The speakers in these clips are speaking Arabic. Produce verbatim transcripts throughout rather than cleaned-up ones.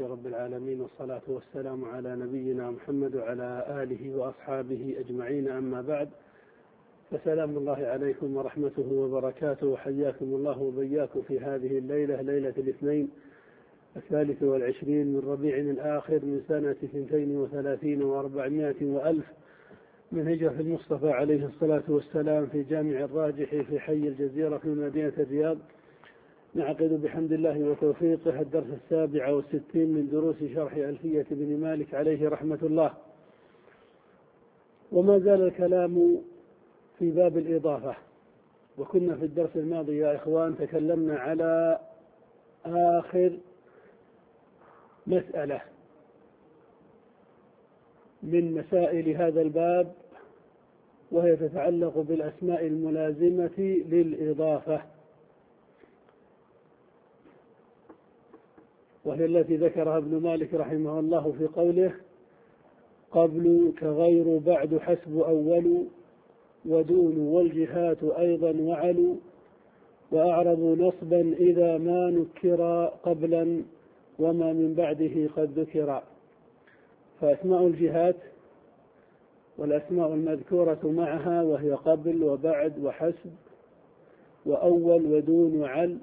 لله رب العالمين، والصلاة والسلام على نبينا محمد وعلى آله وأصحابه أجمعين، أما بعد، فسلام الله عليكم ورحمته وبركاته، وحياكم الله وبياكم في هذه الليلة، ليلة الاثنين الثالث والعشرين من ربيع الآخر من سنة اثنتين وثلاثين وأربعمائة وألف من هجرة المصطفى عليه الصلاة والسلام، في جامع الراجح في حي الجزيرة في مدينة الرياض. نعقد بحمد الله وتوفيقه الدرس السابع والستين من دروس شرح ألفية بن مالك عليه رحمة الله. وما زال الكلام في باب الإضافة، وكنا في الدرس الماضي يا إخوان تكلمنا على آخر مسألة من مسائل هذا الباب، وهي تتعلق بالأسماء الملازمة للإضافة، وهي التي ذكرها ابن مالك رحمه الله في قوله: قبل كغير بعد حسب أول ودون والجهات أيضا وعلوا وأعرضوا نصبا إذا ما نكر قبلا وما من بعده قد ذكر. فأسماء الجهات والأسماء المذكورة معها، وهي قبل وبعد وحسب وأول ودون وعل،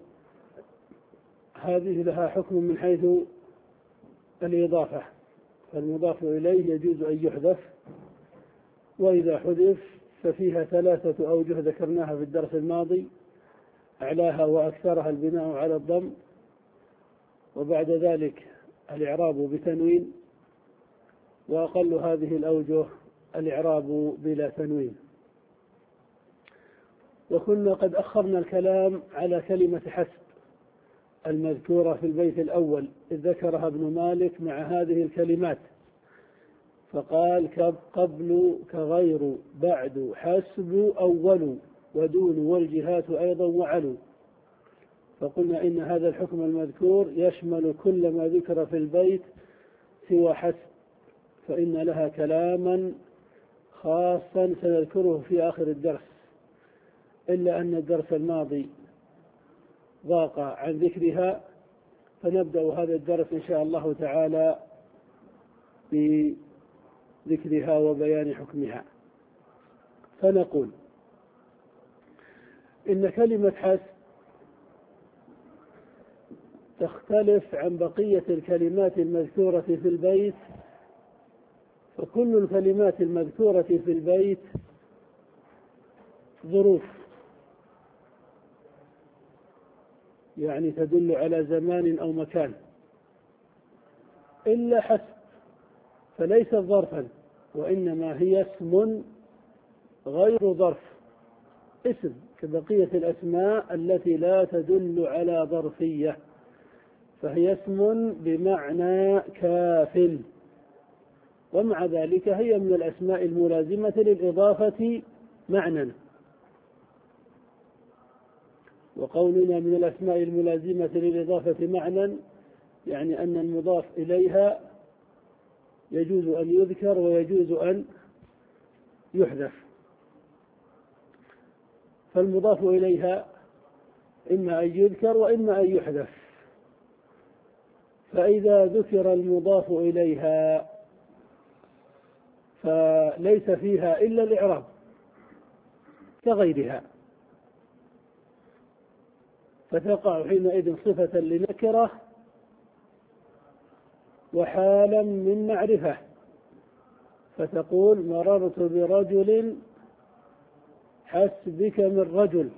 هذه لها حكم من حيث الإضافة، فالمضاف إليه يجوز أن يحذف، وإذا حذف ففيها ثلاثة أوجه ذكرناها في الدرس الماضي: أعلاها وأكثرها البناء على الضم، وبعد ذلك الإعراب بتنوين، وأقل هذه الأوجه الإعراب بلا تنوين. وكنا قد أخرنا الكلام على كلمة حسب المذكورة في البيت الأول، إذ ذكرها ابن مالك مع هذه الكلمات، فقال: قبل كغير بعد حسب أول ودون والجهات أيضا وعلوا. فقلنا إن هذا الحكم المذكور يشمل كل ما ذكر في البيت سوى حسب، فإن لها كلاما خاصا سنذكره في آخر الدرس، إلا أن الدرس الماضي ضاق عن ذكرها، فنبدأ هذا الدرس إن شاء الله تعالى بذكرها وبيان حكمها. فنقول إن كلمة حسب تختلف عن بقية الكلمات المذكورة في البيت، فكل الكلمات المذكورة في البيت ظروف، يعني تدل على زمان أو مكان، إلا حسب فليست ظرفا، وإنما هي اسم غير ظرف، اسم كبقية الأسماء التي لا تدل على ظرفية، فهي اسم بمعنى كاف، ومع ذلك هي من الأسماء الملازمة للإضافة معنى. وقولنا من الأسماء الملازمة للإضافة معنى يعني أن المضاف إليها يجوز أن يذكر ويجوز أن يحذف. فالمضاف إليها إما أن يذكر وإما أن يحذف، فإذا ذكر المضاف إليها فليس فيها إلا الإعراب كغيرها، فتقع حينئذ صفة لنكرة وحالا من معرفة، فتقول: مررت برجل حسبك من رجل،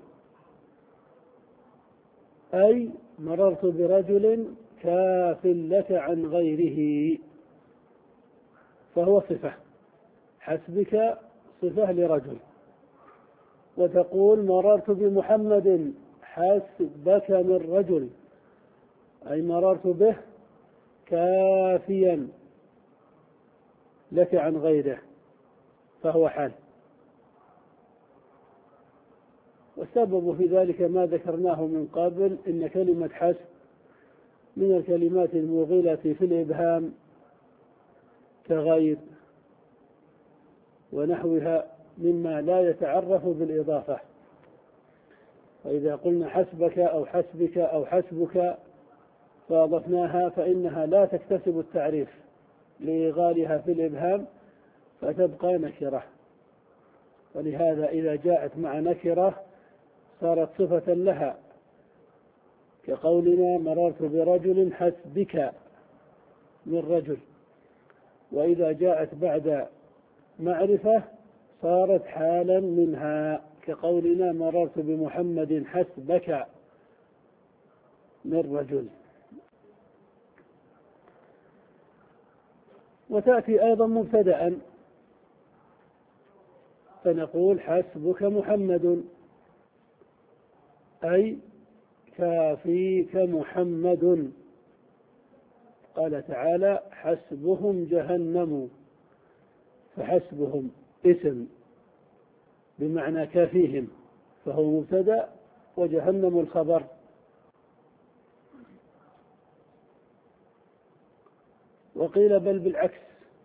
أي مررت برجل كاف لك عن غيره، فهو صفة، حسبك صفة لرجل. وتقول: مررت بمحمد حسبك من رجل، أي مررت به كافيا لك عن غيره، فهو حال. والسبب في ذلك ما ذكرناه من قبل، إن كلمة حسب من الكلمات الموغلة في الإبهام كغير ونحوها مما لا يتعرف بالإضافة. وإذا قلنا حسبك أو حسبك أو حسبك فأضفناها فإنها لا تكتسب التعريف لإغالها في الإبهام فتبقى نكرة، ولهذا إذا جاءت مع نكرة صارت صفة لها، كقولنا مررت برجل حسبك من رجل، وإذا جاءت بعد معرفة صارت حالا منها، كقولنا مررت بمحمد حسبك من رجل. وتأتي أيضا مبتدأ فنقول حسبك محمد، أي كافيك محمد. قال تعالى حسبهم جهنم، فحسبهم اسم بمعنى كافيهم فهو مبتدأ، وجهنم الخبر. وقيل بل بالعكس،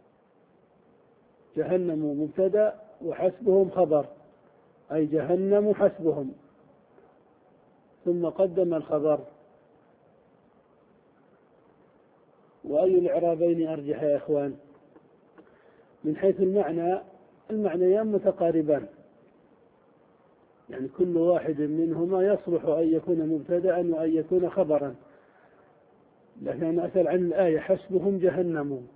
جهنم مبتدأ وحسبهم خبر، أي جهنم حسبهم، ثم قدم الخبر. وأي الإعرابين أرجح يا إخوان؟ من حيث المعنى المعنيان متقاربان، يعني كل واحد منهما يصلح أن يكون مبتدأ وأن يكون خبرا، لكن أنا أسأل عن الآية حسبهم جهنم،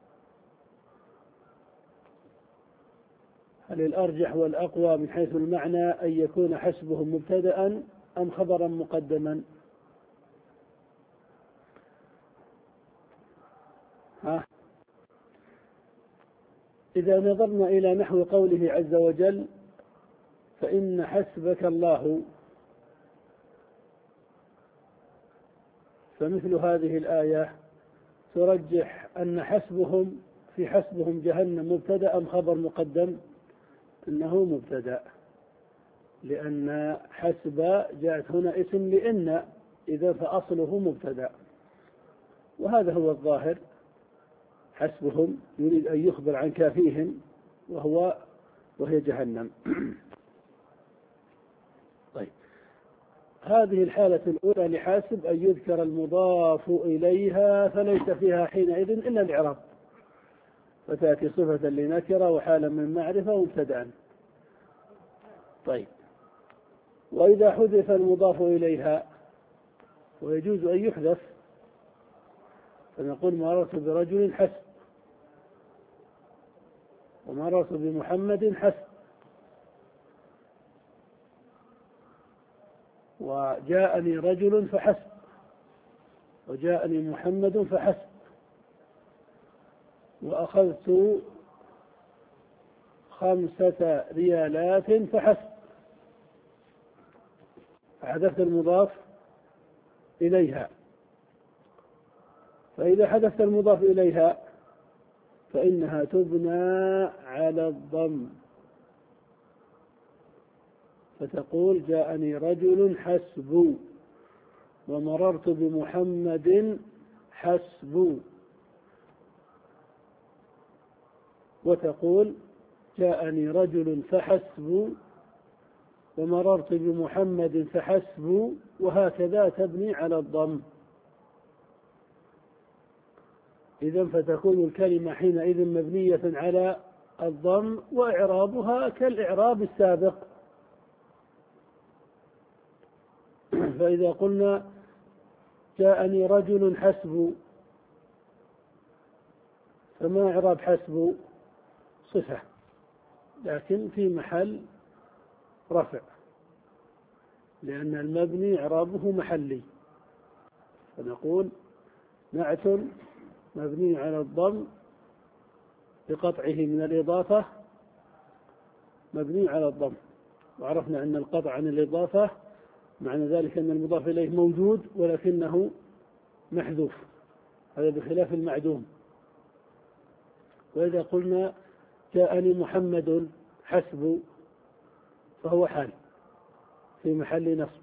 هل الأرجح والأقوى من حيث المعنى أن يكون حسبهم مبتدأ أم خبرا مقدما؟ ها؟ إذا نظرنا إلى نحو قوله عز وجل فإن حسبك الله، فمثل هذه الآية ترجح أن حسبهم في حسبهم جهنم مبتدأ أم خبر مقدم؟ إنه مبتدأ، لأن حسب جاءت هنا اسم لإن، إذا فأصله مبتدأ، وهذا هو الظاهر. حسبهم يريد أن يخبر عن كافيهم وهو وهي جهنم. طيب، هذه الحالة الأولى لحاسب أن يذكر المضاف إليها فليس فيها حينئذ إلا الإعراب، فتأتي صفة لنكرة وحالا من معرفة ومبتدأ. طيب، وإذا حذف المضاف إليها ويجوز أن يحذف، فنقول مررت برجل حسب، ومررت بمحمد حسب، وجاءني رجل فحسب، وجاءني محمد فحسب، وأخذت خمسة ريالات فحسب، فحذفت المضاف إليها. فإذا حذفت المضاف إليها فإنها تبنى على الضم، فتقول جاءني رجل حسب، ومررت بمحمد حسب، وتقول جاءني رجل فحسب، ومررت بمحمد فحسب، وهكذا تبني على الضم. إذن فتكون الكلمة حينئذ مبنية على الضم، وإعرابها كالإعراب السابق. فإذا قلنا جاءني رجل حسب، فما إعراب حسب؟ صفة، لكن في محل رفع، لأن المبني إعرابه محلي، فنقول نعت مبني على الضم بقطعه من الإضافة، مبني على الضم. وعرفنا أن القطع عن الإضافة معنى ذلك أن المضاف إليه موجود ولكنه محذوف، هذا بخلاف المعدوم. وإذا قلنا جاءني محمد حسب، فهو حال في محل نصب.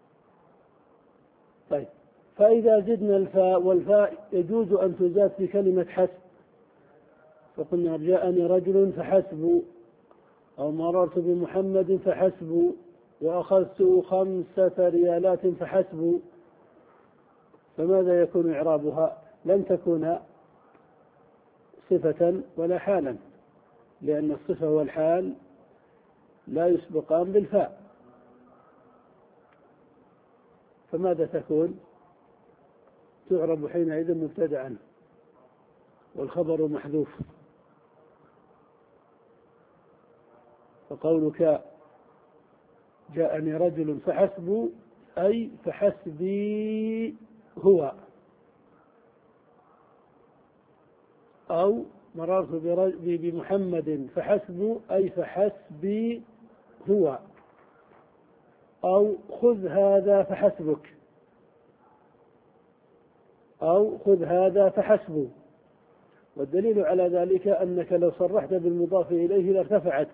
طيب، فإذا زدنا الفاء، والفاء يجوز أن تزاد في كلمة حسب، فقلنا جاءني رجل فحسب، أو مررت بمحمد فحسب، وأخذت خمسة ريالات فحسب، فماذا يكون إعرابها؟ لن تكون صفة ولا حالا، لأن الصفة والحال لا يسبقان بالفاء، فماذا تكون؟ تعرب حينئذ مبتدعا والخبر محذوف. فقولك جاءني رجل فحسب أي فحسبي هو، أو مررت بمحمد فحسب أي فحسبي هو، أو خذ هذا فحسبك، أو خذ هذا فحسبه. والدليل على ذلك أنك لو صرحت بالمضاف إليه لارتفعت،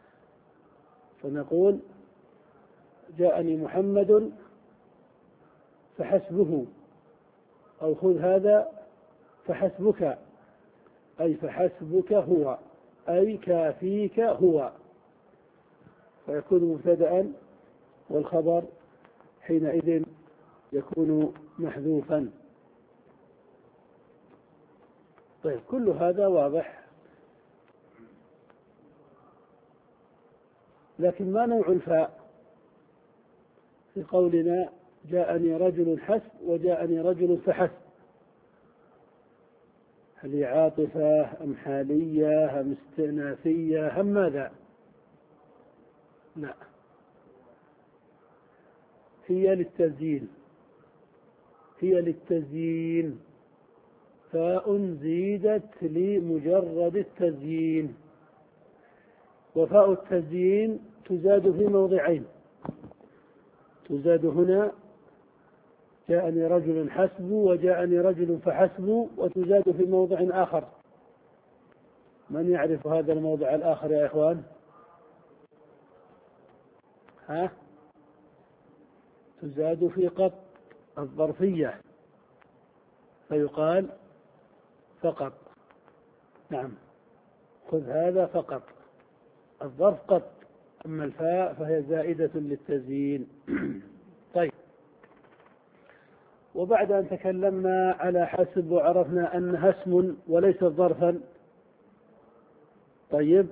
فنقول جاءني محمد فحسبه، أو خذ هذا فحسبك أي فحسبك هو، أي كافيك هو، فيكون مبتدأ والخبر حينئذ يكون محذوفا. طيب، كل هذا واضح، لكن ما نوع الفاء في قولنا جاءني رجل حسب وجاءني رجل فحسب؟ هل هي عاطفة أم حالية أم استئنافية أم ماذا؟ لا، هي للتزيين، هي للتزيين، فاء زيدت لمجرد التزيين. وفاء التزيين تزاد في موضعين، تزاد هنا جاءني رجل حسب وجاءني رجل فحسب، وتزاد في موضع آخر. من يعرف هذا الموضع الآخر يا إخوان؟ ها؟ تزاد في قط الظرفية، فيقال فقط. نعم، خذ هذا فقط، الظرف قط، أما الفاء فهي زائدة للتزيين. طيب، وبعد أن تكلمنا على حسب وعرفنا أنها اسم وليست ظرفا، طيب،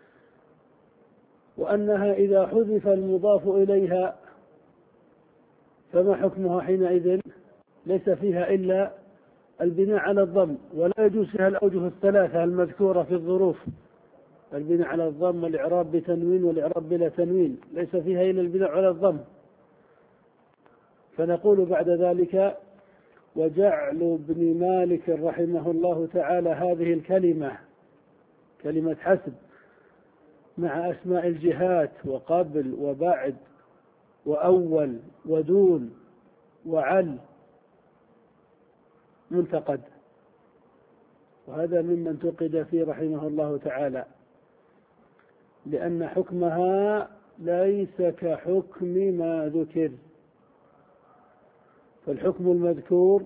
وأنها إذا حذف المضاف إليها فما حكمها حينئذ؟ ليس فيها إلا البناء على الضم، ولا يجوز فيها الأوجه الثلاثة المذكورة في الظروف، البناء على الضم والإعراب بتنوين والإعراب بلا تنوين، ليس فيها إلا البناء على الضم. فنقول بعد ذلك: وجعل ابن مالك رحمه الله تعالى هذه الكلمة، كلمة حسب، مع أسماء الجهات وقبل وبعد وأول ودون وعل منتقد، وهذا مما انتقد فيه رحمه الله تعالى، لأن حكمها ليس كحكم ما ذكر. فالحكم المذكور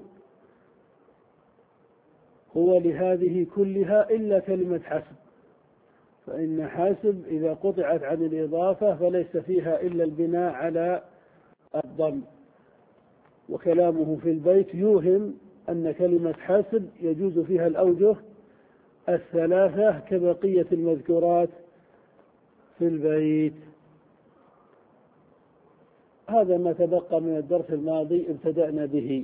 هو لهذه كلها إلا كلمة حسب، فإن حاسب إذا قطعت عن الإضافة فليس فيها إلا البناء على الضم. وكلامه في البيت يوهم أن كلمة حاسب يجوز فيها الأوجه الثلاثة كبقية المذكورات في البيت. هذا ما تبقى من الدرس الماضي ابتدأنا به،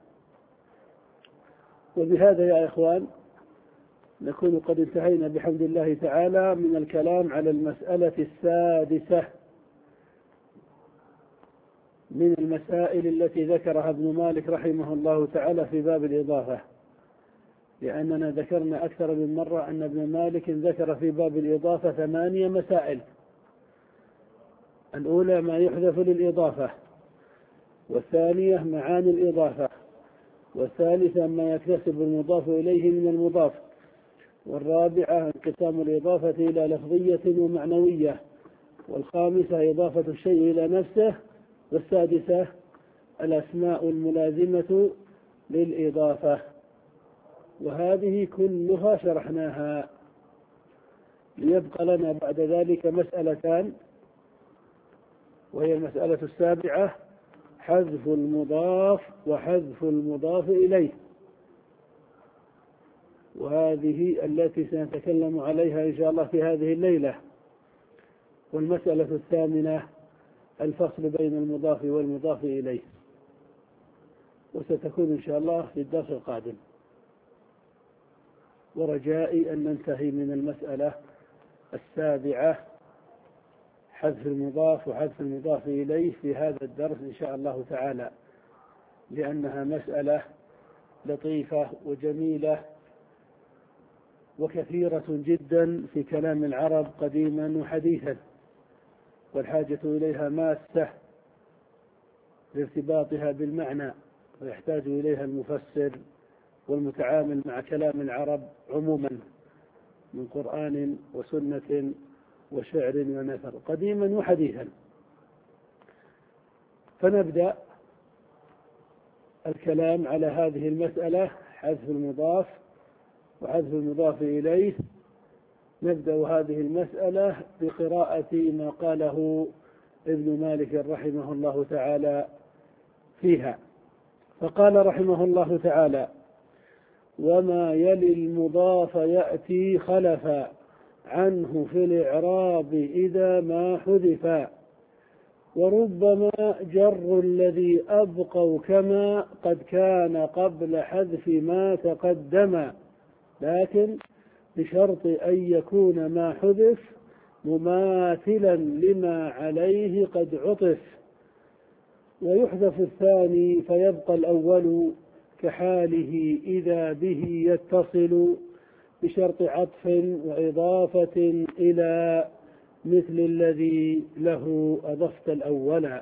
وبهذا يا إخوان نكون قد انتهينا بحمد الله تعالى من الكلام على المسألة السادسة من المسائل التي ذكرها ابن مالك رحمه الله تعالى في باب الإضافة، لأننا ذكرنا أكثر من مرة أن ابن مالك ذكر في باب الإضافة ثمانية مسائل. الأولى ما يحذف للإضافة، والثانية معاني الإضافة، والثالثة ما يكتسب المضاف إليه من المضاف، والرابعة انقسام الإضافة إلى لفظية ومعنوية، والخامسة إضافة الشيء إلى نفسه، والسادسة الأسماء الملازمة للإضافة. وهذه كلها شرحناها، ليبقى لنا بعد ذلك مسألتان، وهي المسألة السابعة حذف المضاف وحذف المضاف إليه، وهذه التي سنتكلم عليها إن شاء الله في هذه الليلة. والمسألة الثامنة الفصل بين المضاف والمضاف إليه، وستكون إن شاء الله في الدرس القادم، ورجائي أن ننتهي من المسألة السابعة حذف المضاف وحذف المضاف إليه في هذا الدرس إن شاء الله تعالى، لأنها مسألة لطيفة وجميلة وكثيرة جدا في كلام العرب قديما وحديثا، والحاجة إليها ماسة لارتباطها بالمعنى، ويحتاج إليها المفسر والمتعامل مع كلام العرب عموما من قرآن وسنة وشعر ونثر قديما وحديثا. فنبدأ الكلام على هذه المسألة حذف المضاف وحذف المضاف إليه. نبدأ هذه المسألة بقراءة ما قاله ابن مالك رحمه الله تعالى فيها. فقال رحمه الله تعالى: وما يلي المضاف يأتي خلفا عنه في الإعراب إذا ما حذفا، وربما جر الذي أبقوا كما قد كان قبل حذف ما تقدم، لكن بشرط أن يكون ما حذف مماثلا لما عليه قد عطف، ويحذف الثاني فيبقى الأول كحاله إذا به يتصل، بشرط عطف وإضافة إلى مثل الذي له أضفت الأول.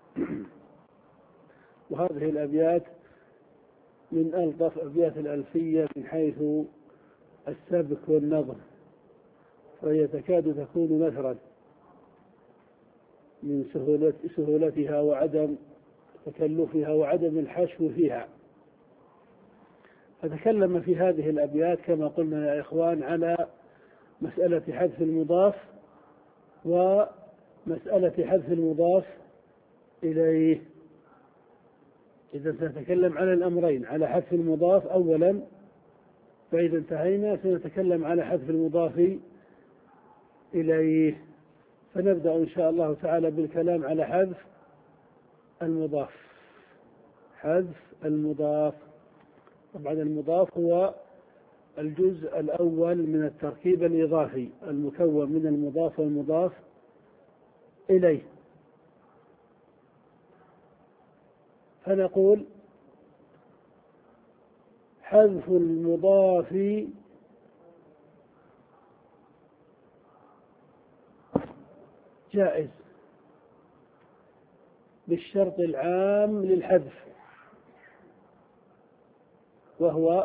وهذه الأبيات من ألطف أبيات الألفية من حيث السبك والنظم، فهي تكاد تكون نثرا من سهولة سهولتها وعدم تكلفها وعدم الحشو فيها. فتكلم في هذه الأبيات كما قلنا يا إخوان على مسألة حذف المضاف ومسألة حذف المضاف إليه. إذا سنتكلم على الأمرين، على حذف المضاف أولا، فإذا انتهينا سنتكلم على حذف المضاف إليه. فنبدأ إن شاء الله تعالى بالكلام على حذف المضاف. حذف المضاف، طبعا المضاف هو الجزء الأول من التركيب الإضافي المكون من المضاف والمضاف إليه. فنقول حذف المضاف جائز بالشرط العام للحذف، وهو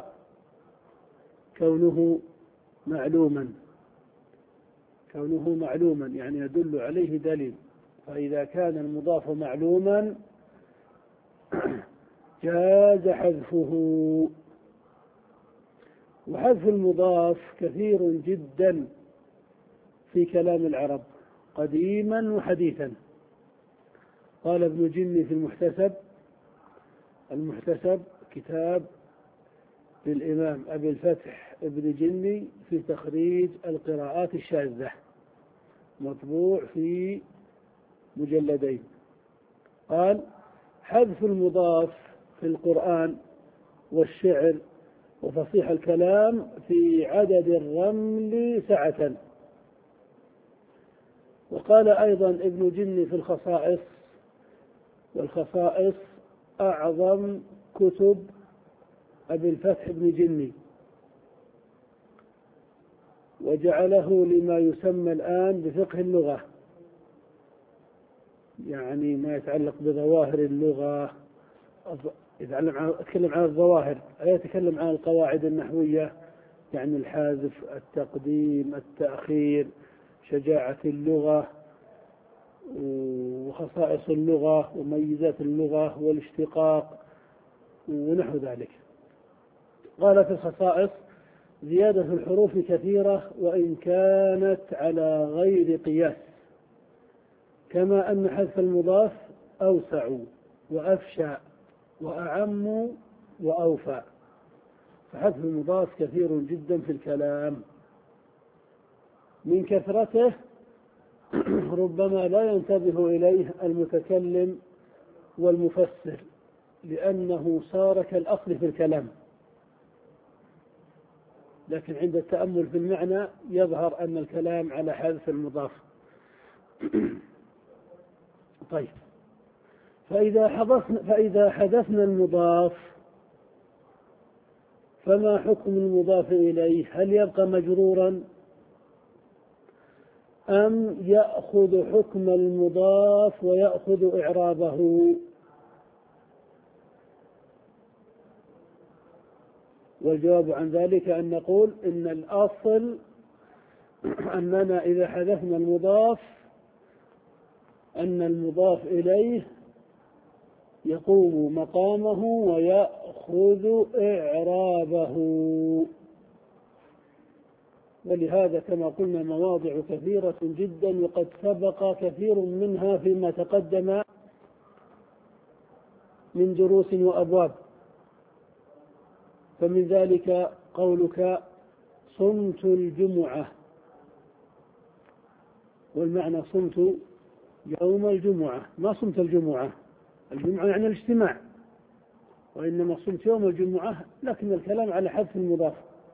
كونه معلوما كونه معلوما يعني يدل عليه دليل. فإذا كان المضاف معلوما جاز حذفه. وحذف المضاف كثير جدا في كلام العرب قديما وحديثا. قال ابن جني في المحتسب المحتسب كتاب للإمام أبي الفتح ابن جني في تخريج القراءات الشاذة، مطبوع في مجلدين. قال: حذف المضاف في القرآن والشعر وفصيح الكلام في عدد الرمل سعة. وقال أيضا ابن جني في الخصائص، والخصائص أعظم كتب أبي الفتح بن جني، وجعله لما يسمى الآن بفقه اللغة، يعني ما يتعلق بظواهر اللغة. أتكلم عن الظواهر، لا يتكلم عن القواعد النحوية، يعني الحذف، التقديم، التأخير، شجاعة اللغة وخصائص اللغة وميزات اللغة والاشتقاق ونحو ذلك. قال في الخصائص: زيادة الحروف كثيرة وإن كانت على غير قياس، كما أن حذف المضاف أوسع وأفشى وأعم وأوفى. فحذف المضاف كثير جدا في الكلام، من كثرته ربما لا ينتبه إليه المتكلم والمفسر، لأنه صار كالأصل في الكلام، لكن عند التأمل في المعنى يظهر أن الكلام على حذف المضاف. طيب، فإذا حذفنا فإذا حذفنا المضاف فما حكم المضاف إليه؟ هل يبقى مجرورا أم يأخذ حكم المضاف ويأخذ إعرابه؟ والجواب عن ذلك أن نقول إن الأصل أننا إذا حذفنا المضاف أن المضاف إليه يقوم مقامه ويأخذ إعرابه. ولهذا كما قلنا مواضع كثيرة جدا، وقد سبق كثير منها فيما تقدم من دروس وأبواب. فمن ذلك قولك صمت الجمعة، والمعنى صمت يوم الجمعة، ما صمت الجمعة، الجمعة يعني الاجتماع، وإنما صمت يوم الجمعة، لكن الكلام على حذف المضاف.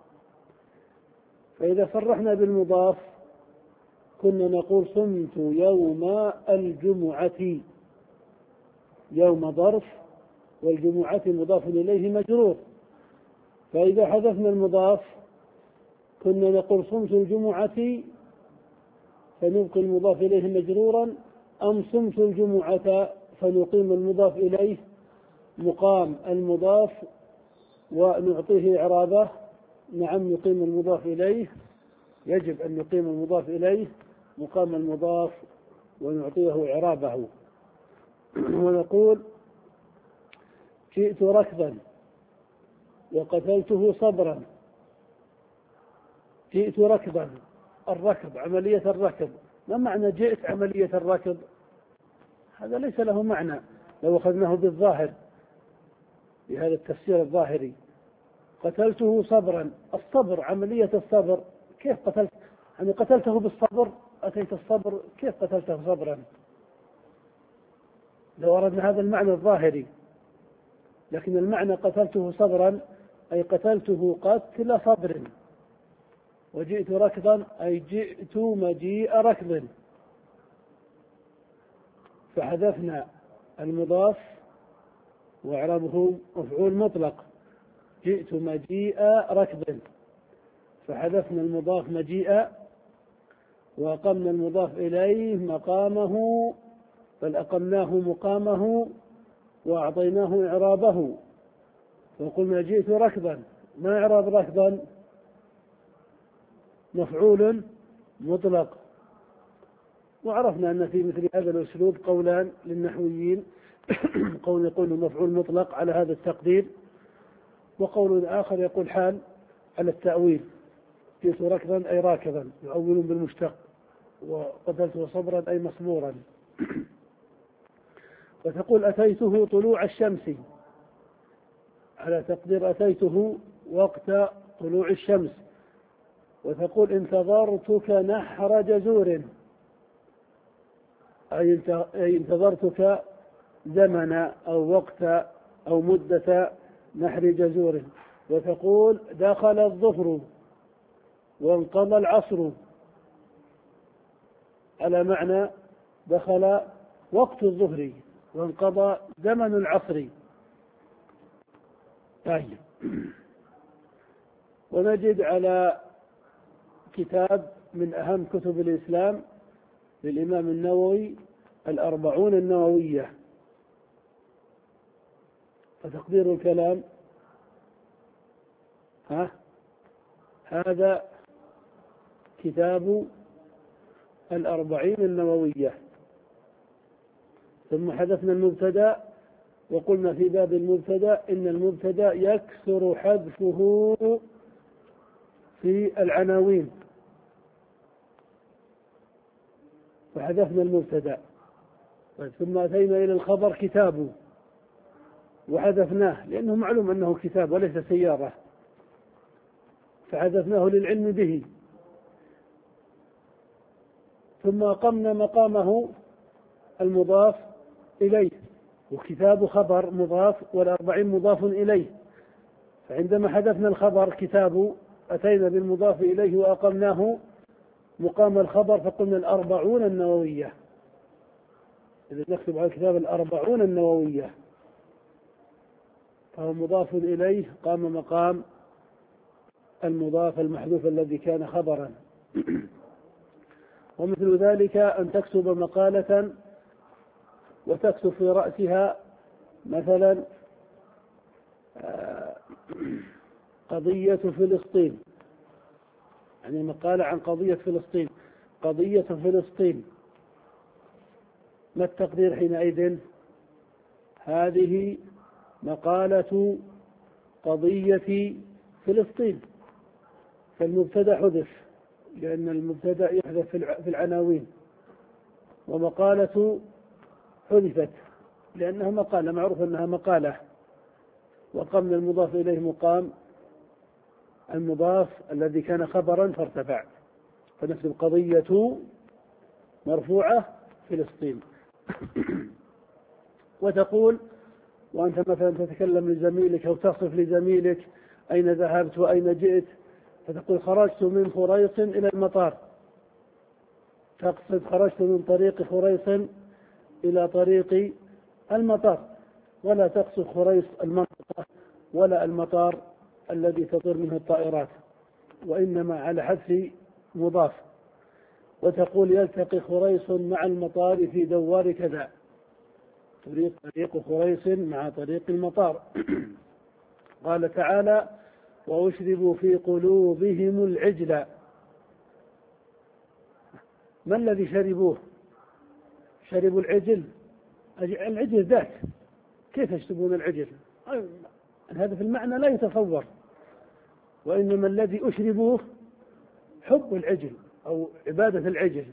فإذا صرحنا بالمضاف كنا نقول صمت يوم الجمعة، يوم ظرف والجمعة مضاف إليه مجرور. فإذا حذفنا المضاف كنا نقول صمت الجمعة فنبقي المضاف إليه مجرورا، أم صمت الجمعة فنقيم المضاف إليه مقام المضاف ونعطيه إعرابه. نعم، نقيم المضاف إليه، يجب أن نقيم المضاف إليه مقام المضاف ونعطيه إعرابه. ونقول جئت ركضا وقتلته صبرا. جئت ركضا، الركض عملية الركض، ما معنى جئت عملية الركض؟ هذا ليس له معنى لو أخذناه بالظاهر بهذا التفسير الظاهري. قتلته صبرا، الصبر عملية الصبر، كيف قتلت؟ يعني قتلته بالصبر، أتيت الصبر، كيف قتلته صبرا؟ لو أردنا هذا المعنى الظاهري، لكن المعنى قتلته صبرا أي قتلته قتل صبر. وجئت ركضا أي جئت مجيء ركض. فحذفنا المضاف وإعرابه مفعول مطلق، جئت مجيء ركض، فحذفنا المضاف مجيء وأقمنا المضاف إليه مقامه، بل أقمناه مقامه وأعطيناه إعرابه. فقلنا جئت ركضا، ما إعراب ركضا؟ مفعول مطلق. وعرفنا أن في مثل هذا الأسلوب قولان للنحويين، قول يقول مفعول مطلق على هذا التقدير، وقول آخر يقول حال على التأويل، جئت ركضا أي راكضا، يؤولون بالمشتق، وقتلته صبرا أي مصبورا. وتقول أتيته طلوع الشمس، على تقدير أتيته وقت طلوع الشمس. وتقول انتظرتك نحر جزور، أي انتظرتك زمن أو وقت أو مدة نحر جزور. وتقول دخل الظهر وانقضى العصر، على معنى دخل وقت الظهر وانقضى زمن العصر. طيب، ونجد على كتاب من أهم كتب الإسلام للإمام النووي الأربعون النووية، فتقدير الكلام ها هذا كتاب الأربعين النووية. ثم حذفنا المبتدأ وقلنا في باب المبتدأ إن المبتدأ يكثر حذفه في العناوين، فحذفنا المبتدأ. ثم أتينا إلى الخبر كتاب، وحذفناه لأنه معلوم أنه كتاب وليس سيارة، فحذفناه للعلم به، ثم قمنا مقامه المضاف إليه، وكتاب خبر مضاف والأربعين مضاف إليه، فعندما حذفنا الخبر كتاب أتينا بالمضاف إليه وأقمناه مقام الخبر فقلنا الأربعون النووية. إذا نكتب على الكتاب الأربعون النووية فهو مضاف إليه قام مقام المضاف المحذوف الذي كان خبرا. ومثل ذلك أن تكتب مقالة وتكتب في رأسها مثلا قضية فلسطين، يعني مقالة عن قضية فلسطين، قضية فلسطين، ما التقدير حينئذ؟ هذه مقالة قضية فلسطين، فالمبتدأ حذف لأن المبتدأ يحذف في العناوين، ومقالة حذفت لأنها مقالة معروف أنها مقالة، وقمنا المضاف إليه مقام المضاف الذي كان خبرا فارتفع، فنكتب قضية مرفوعة فلسطين. وتقول وأنت مثلا تتكلم لزميلك أو تصف لزميلك أين ذهبت وأين جئت، فتقول خرجت من خريص إلى المطار، تقصد خرجت من طريق خريص إلى طريق المطار، ولا تقصد خريص المنطقة ولا المطار الذي تطير منه الطائرات، وإنما على حذف مضاف. وتقول يلتقي خريص مع المطار في دوار كذا، تريد طريق خريص مع طريق المطار. قال تعالى وأشربوا في قلوبهم العجل. ما الذي شربوه؟ شربوا العجل، العجل ذاك، كيف يشربون العجل؟ هذا في المعنى لا يتصور، وإنما الذي أشربوه حب العجل أو عبادة العجل،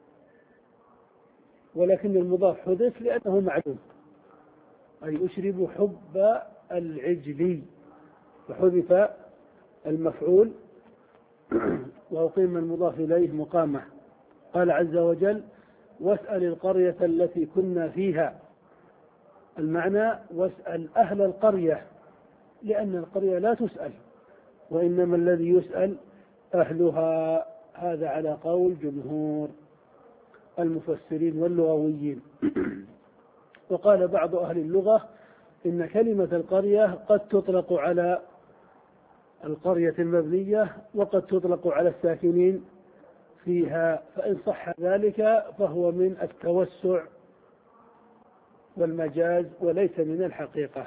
ولكن المضاف حذف لأنه معلوم، أي أشربوا حب العجل، فحذف المفعول وأقيم المضاف إليه مقامه. قال عز وجل واسأل القرية التي كنا فيها، المعنى واسأل أهل القرية، لأن القرية لا تسأل وإنما الذي يسأل أهلها، هذا على قول جمهور المفسرين واللغويين. وقال بعض أهل اللغة إن كلمة القرية قد تطلق على القرية المبنية وقد تطلق على الساكنين فيها، فإن صح ذلك فهو من التوسع والمجاز وليس من الحقيقة.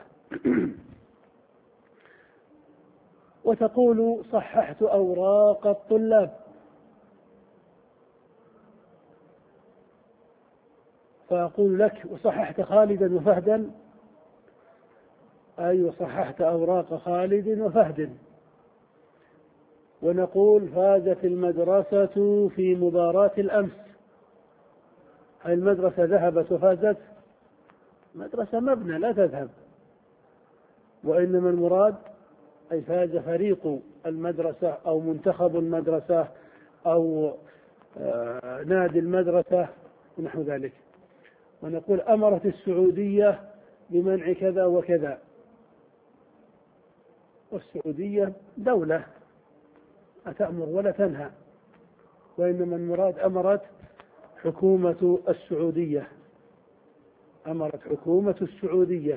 وتقول صححت أوراق الطلاب، فأقول لك وصححت خالدا وفهدا، أي وصححت أوراق خالد وفهد. ونقول فازت المدرسة في مباراة الأمس، هل المدرسة ذهبت وفازت؟ مدرسة مبنى لا تذهب، وإنما المراد أي فاز فريق المدرسة أو منتخب المدرسة أو نادي المدرسة ونحو ذلك. ونقول أمرت السعودية بمنع كذا وكذا، والسعودية دولة أتأمر ولا تنهى، وإنما المراد أمرت حكومة السعودية، أمرت حكومة السعودية،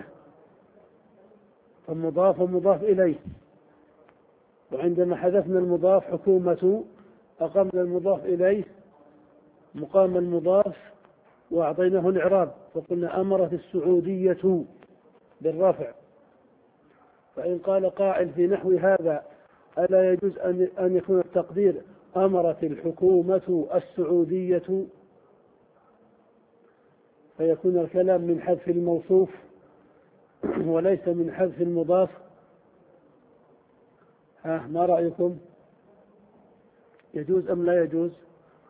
فالمضاف مضاف إليه، وعندما حذفنا المضاف حكومة أقمنا المضاف إليه مقام المضاف وأعطيناه الإعراب، فقلنا أمرت السعودية بالرفع. فإن قال قائل في نحو هذا ألا يجوز أن يكون التقدير أمرت الحكومة السعودية، فيكون الكلام من حذف الموصوف وليس من حذف المضاف؟ ها ما رأيكم؟ يجوز أم لا يجوز؟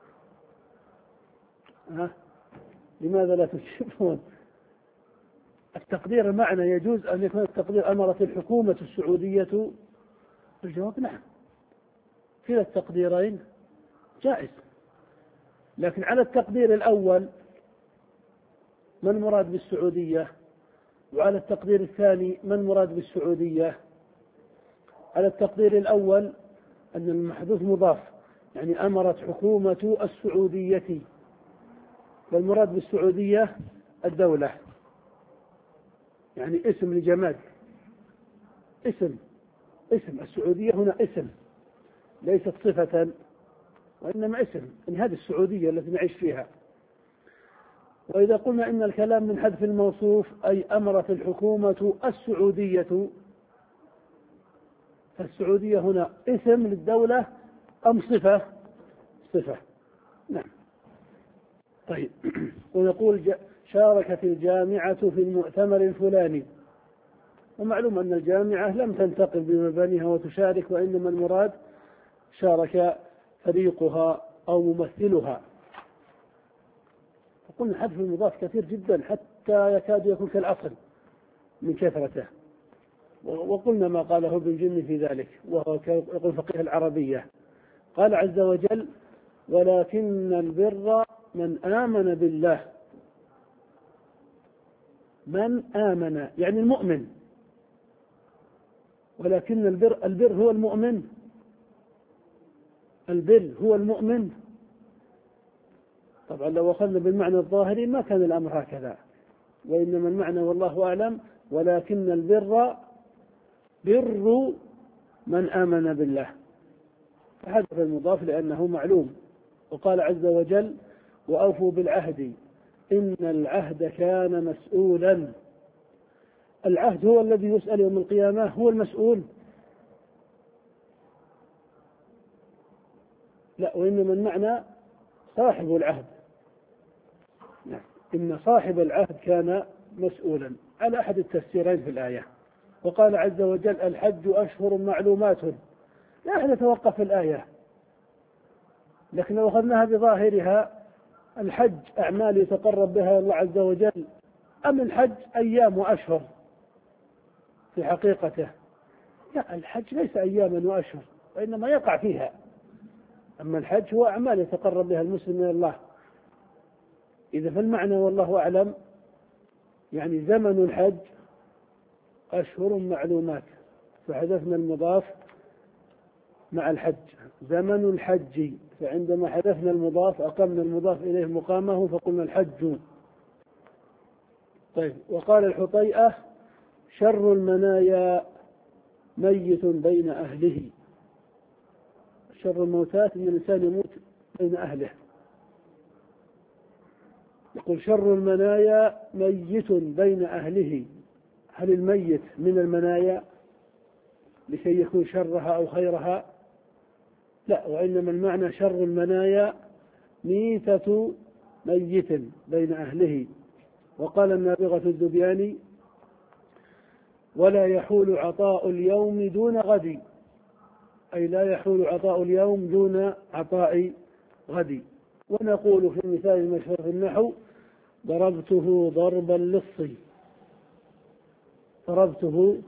ها لماذا لا تجيبون؟ التقدير المعنى يجوز أن يكون التقدير أمرت الحكومة السعودية؟ الجواب نعم، كلا التقديرين جائز. لكن على التقدير الأول ما المراد بالسعودية؟ وعلى التقدير الثاني ما المراد بالسعودية؟ على التقدير الأول أن المحذوف مضاف، يعني أمرت حكومة السعودية، والمراد بالسعودية الدولة، يعني اسم لجماد، اسم اسم السعودية هنا اسم ليست صفة وإنما اسم، إن هذه السعودية التي نعيش فيها. وإذا قلنا إن الكلام من حذف الموصوف أي أمرت الحكومة السعودية، فالسعودية هنا اسم للدولة أم صفة؟ صفة، نعم. طيب، ونقول شاركت الجامعة في المؤتمر الفلاني، ومعلوم أن الجامعة لم تنتقل بمبانيها وتشارك، وإنما المراد شارك فريقها أو ممثلها. فقلنا حذف المضاف كثير جدا حتى يكاد يكون كالأصل من كثرته. وقلنا ما قاله ابن جني في ذلك، وهو يقول فقيه العربية، قال عز وجل: ولكن البر من آمن بالله. من آمن يعني المؤمن، ولكن البر البر هو المؤمن، البر هو المؤمن. طبعا لو أخذنا بالمعنى الظاهري ما كان الأمر هكذا، وإنما المعنى والله أعلم ولكن البر بر من آمن بالله، فحذف المضاف لأنه معلوم. وقال عز وجل: وأوفوا بالعهد إن العهد كان مسؤولا. العهد هو الذي يسأل يوم القيامة، هو المسؤول؟ لا، وإنما المعنى صاحب العهد. نعم، إن صاحب العهد كان مسؤولا، على أحد التفسيرين في الآية. وقال عز وجل: الحج أشهر معلومات. لا أحد يتوقف في الآية، لكن لو أخذناها بظاهرها الحج أعمال يتقرب بها الله عز وجل، أم الحج أيام وأشهر؟ في حقيقته لا، الحج ليس أياما وأشهر، وإنما يقع فيها. أما الحج هو أعمال يتقرب بها المسلم إلى الله. إذا فالمعنى والله أعلم يعني زمن الحج أشهر معلومات، فحذفنا المضاف مع الحج، زمن الحج، فعندما حذفنا المضاف أقمنا المضاف إليه مقامه فقلنا الحج. طيب، وقال الحطيئة: شر المنايا ميت بين أهله. شر الموتات أن الإنسان يموت بين أهله. يقول: شر المنايا ميت بين أهله. هل الميت من المنايا لكي يكون شرها أو خيرها؟ لا، وإنما المعنى شر المنايا ميتة ميت بين أهله. وقال النابغة الذبياني: ولا يحول عطاء اليوم دون غد، أي لا يحول عطاء اليوم دون عطاء غد. ونقول في المثال المشهور في النحو: ضربته ضرب اللص. ضربته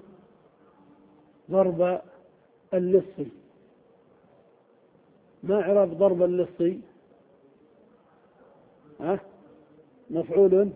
ضرب اللص. ما إعراب ضرب اللص؟ ها؟ مفعول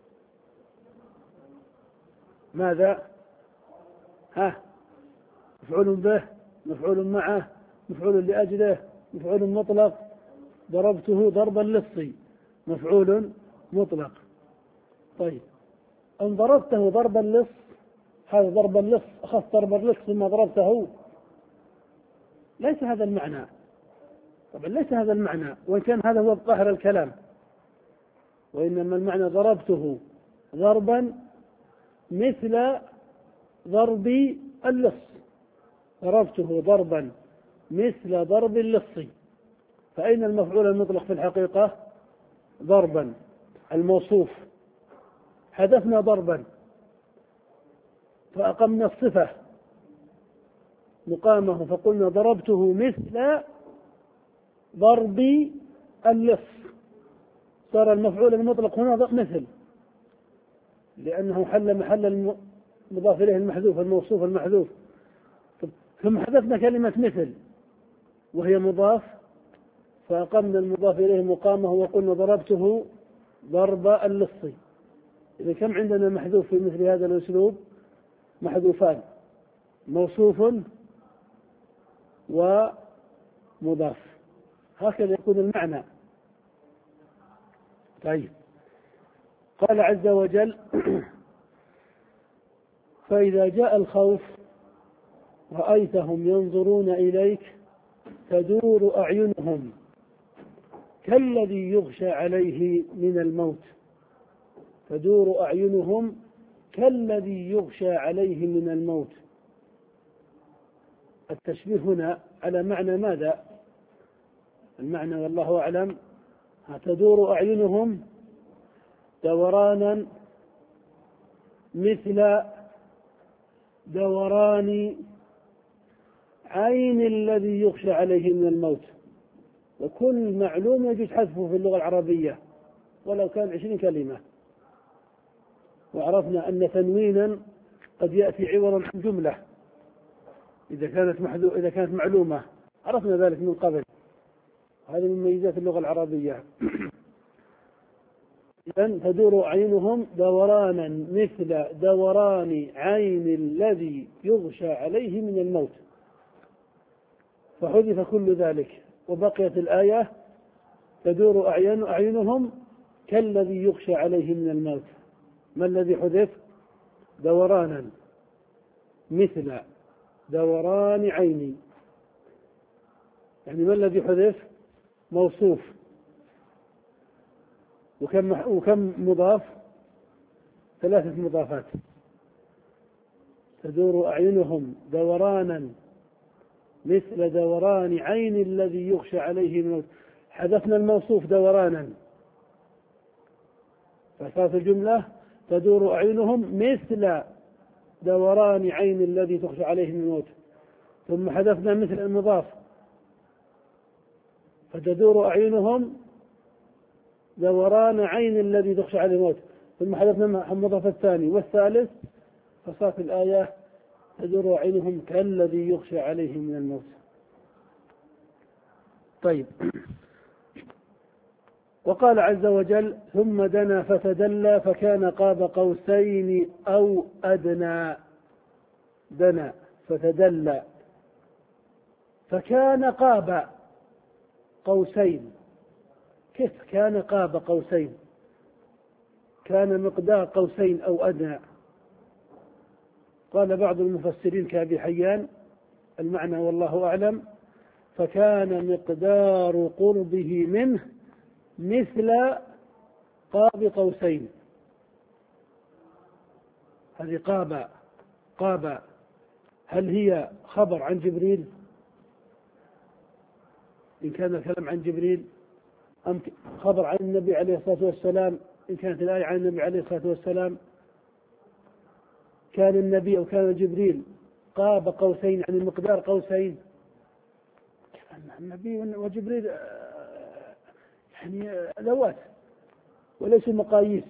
ماذا؟ ها؟ مفعول به، مفعول معه، مفعول لأجله، مفعول مطلق. ضربته ضرب اللص مفعول مطلق. طيب، أن ضربته ضرب اللص، هذا ضرب اللص، أخذت ضرب اللص ثم ضربته، ليس هذا المعنى. طبعا ليس هذا المعنى، وإن كان هذا هو ظاهر الكلام، وإنما المعنى ضربته ضربا مثل ضرب اللص. ضربته ضربا مثل ضرب اللص. فأين المفعول المطلق في الحقيقة؟ ضربا الموصوف، حذفنا ضربا فأقمنا الصفة مقامه فقلنا ضربته مثل ضرب اللص، صار المفعول المطلق هنا مثل. لأنه حل محل المضاف إليه المحذوف الموصوف المحذوف. ثم حذفنا كلمة مثل وهي مضاف، فأقمنا المضاف إليه مقامه وقلنا ضربته ضرب اللص. إذا كم عندنا محذوف في مثل هذا الأسلوب؟ محذوفان، موصوف ومضاف، هكذا يكون المعنى. طيب، قال عز وجل: فإذا جاء الخوف رأيتهم ينظرون إليك تدور أعينهم كالذي يغشى عليه من الموت تدور أعينهم كالذي يغشى عليه من الموت. التشبيه هنا على معنى ماذا؟ المعنى والله أعلم: تدور أعينهم دورانا مثل دوران عين الذي يغشى عليه من الموت. وكل معلوم يجوز حذفه في اللغة العربية ولو كان عشرين كلمة. وعرفنا أن تنوينا قد يأتي عوضا عن جملة إذا كانت محذو إذا كانت معلومة، عرفنا ذلك من قبل. هذه من مميزات اللغة العربية. إذن تدور أعينهم دورانا مثل دوران عين الذي يغشى عليه من الموت، فحذف كل ذلك وبقيت الآية: تدور أعين أعينهم كالذي يغشى عليه من الموت. ما الذي حذف؟ دورانا مثل دوران عين. يعني ما الذي حذف؟ موصوف. وكم وكم مضاف؟ ثلاثة مضافات. تدور أعينهم دورانا مثل دوران عين الذي يغشى عليه من الموت. حذفنا الموصوف دورانا، فصارت الجملة: تدور أعينهم مثل دوران عين الذي تغشى عليه من الموت. ثم حذفنا مثل المضاف، فتدور أعينهم دوران عين الذي تغشى عليه الموت. ثم حذفنا المضاف الثاني والثالث، فصارت الآية: تدور أعينهم كالذي يغشى عليه من الموت. طيب، وقال عز وجل: ثم دنا فتدلى فكان قاب قوسين أو أدنى. دنا فتدلى فكان قاب قوسين. كيف كان قاب قوسين؟ كان مقدار قوسين أو أدنى. قال بعض المفسرين كأبي حيان المعنى والله أعلم: فكان مقدار قربه منه مثل قاب قوسين. هذه قاب قاب هل هي خبر عن جبريل إن كان الكلام عن جبريل، أم خبر عن النبي عليه الصلاة والسلام إن كانت الآية عن النبي عليه الصلاة والسلام؟ كان النبي أو كان جبريل قاب قوسين عن المقدار قوسين. النبي وجبريل يعني ذوات وليسوا مقاييس،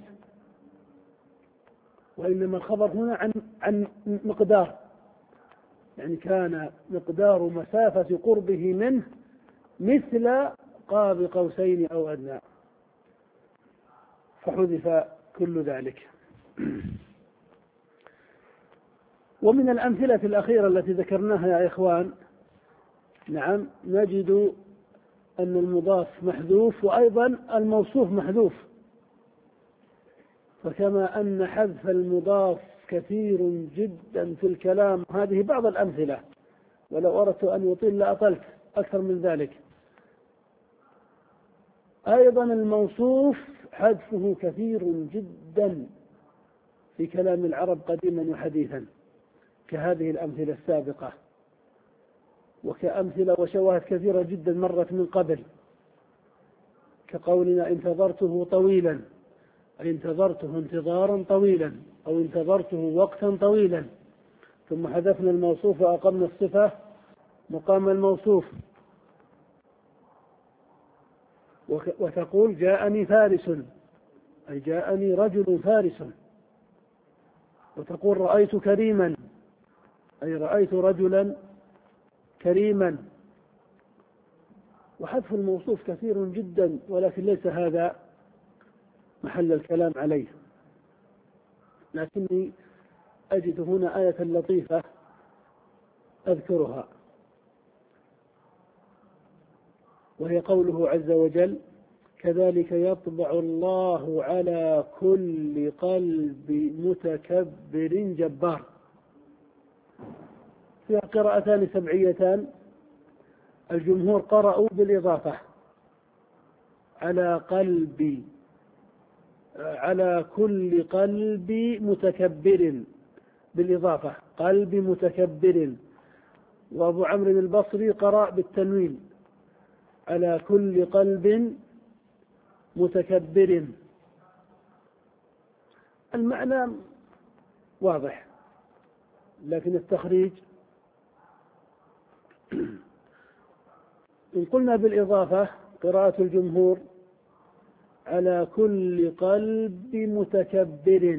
وإنما الخبر هنا عن عن مقدار، يعني كان مقدار مسافة قربه منه مثل قاب قوسين أو أدنى، فحذف كل ذلك. ومن الأمثلة الأخيرة التي ذكرناها يا إخوان، نعم، نجد أن المضاف محذوف وأيضا الموصوف محذوف. فكما أن حذف المضاف كثير جدا في الكلام، هذه بعض الأمثلة، ولو أردت أن يطيل لأطلت أكثر من ذلك. أيضا الموصوف حذفه كثير جدا في كلام العرب قديما وحديثا، كهذه الأمثلة السابقة، وكأمثلة وشواهد كثيرة جدا مرت من قبل، كقولنا: انتظرته طويلا، أي انتظرته انتظارا طويلا، أو انتظرته وقتا طويلا، ثم حذفنا الموصوف وأقمنا الصفة مقام الموصوف. وتقول: جاءني فارس، أي جاءني رجل فارس. وتقول رأيت كريما، أي رأيت رجلا كريما. وحذف الموصوف كثير جدا، ولكن ليس هذا محل الكلام عليه. لكني أجد هنا آية لطيفة أذكرها، وهي قوله عز وجل: كذلك يطبع الله على كل قلب متكبر جبار. فيها قراءتان سبعيتان، الجمهور قرأوا بالإضافة على قلب، على كل قلب متكبر بالإضافة، قلب متكبر. وأبو عمرو البصري قرأ بالتنوين على كل قلب متكبر. المعنى واضح، لكن التخريج إن قلنا بالإضافة قراءة الجمهور على كل قلب متكبر،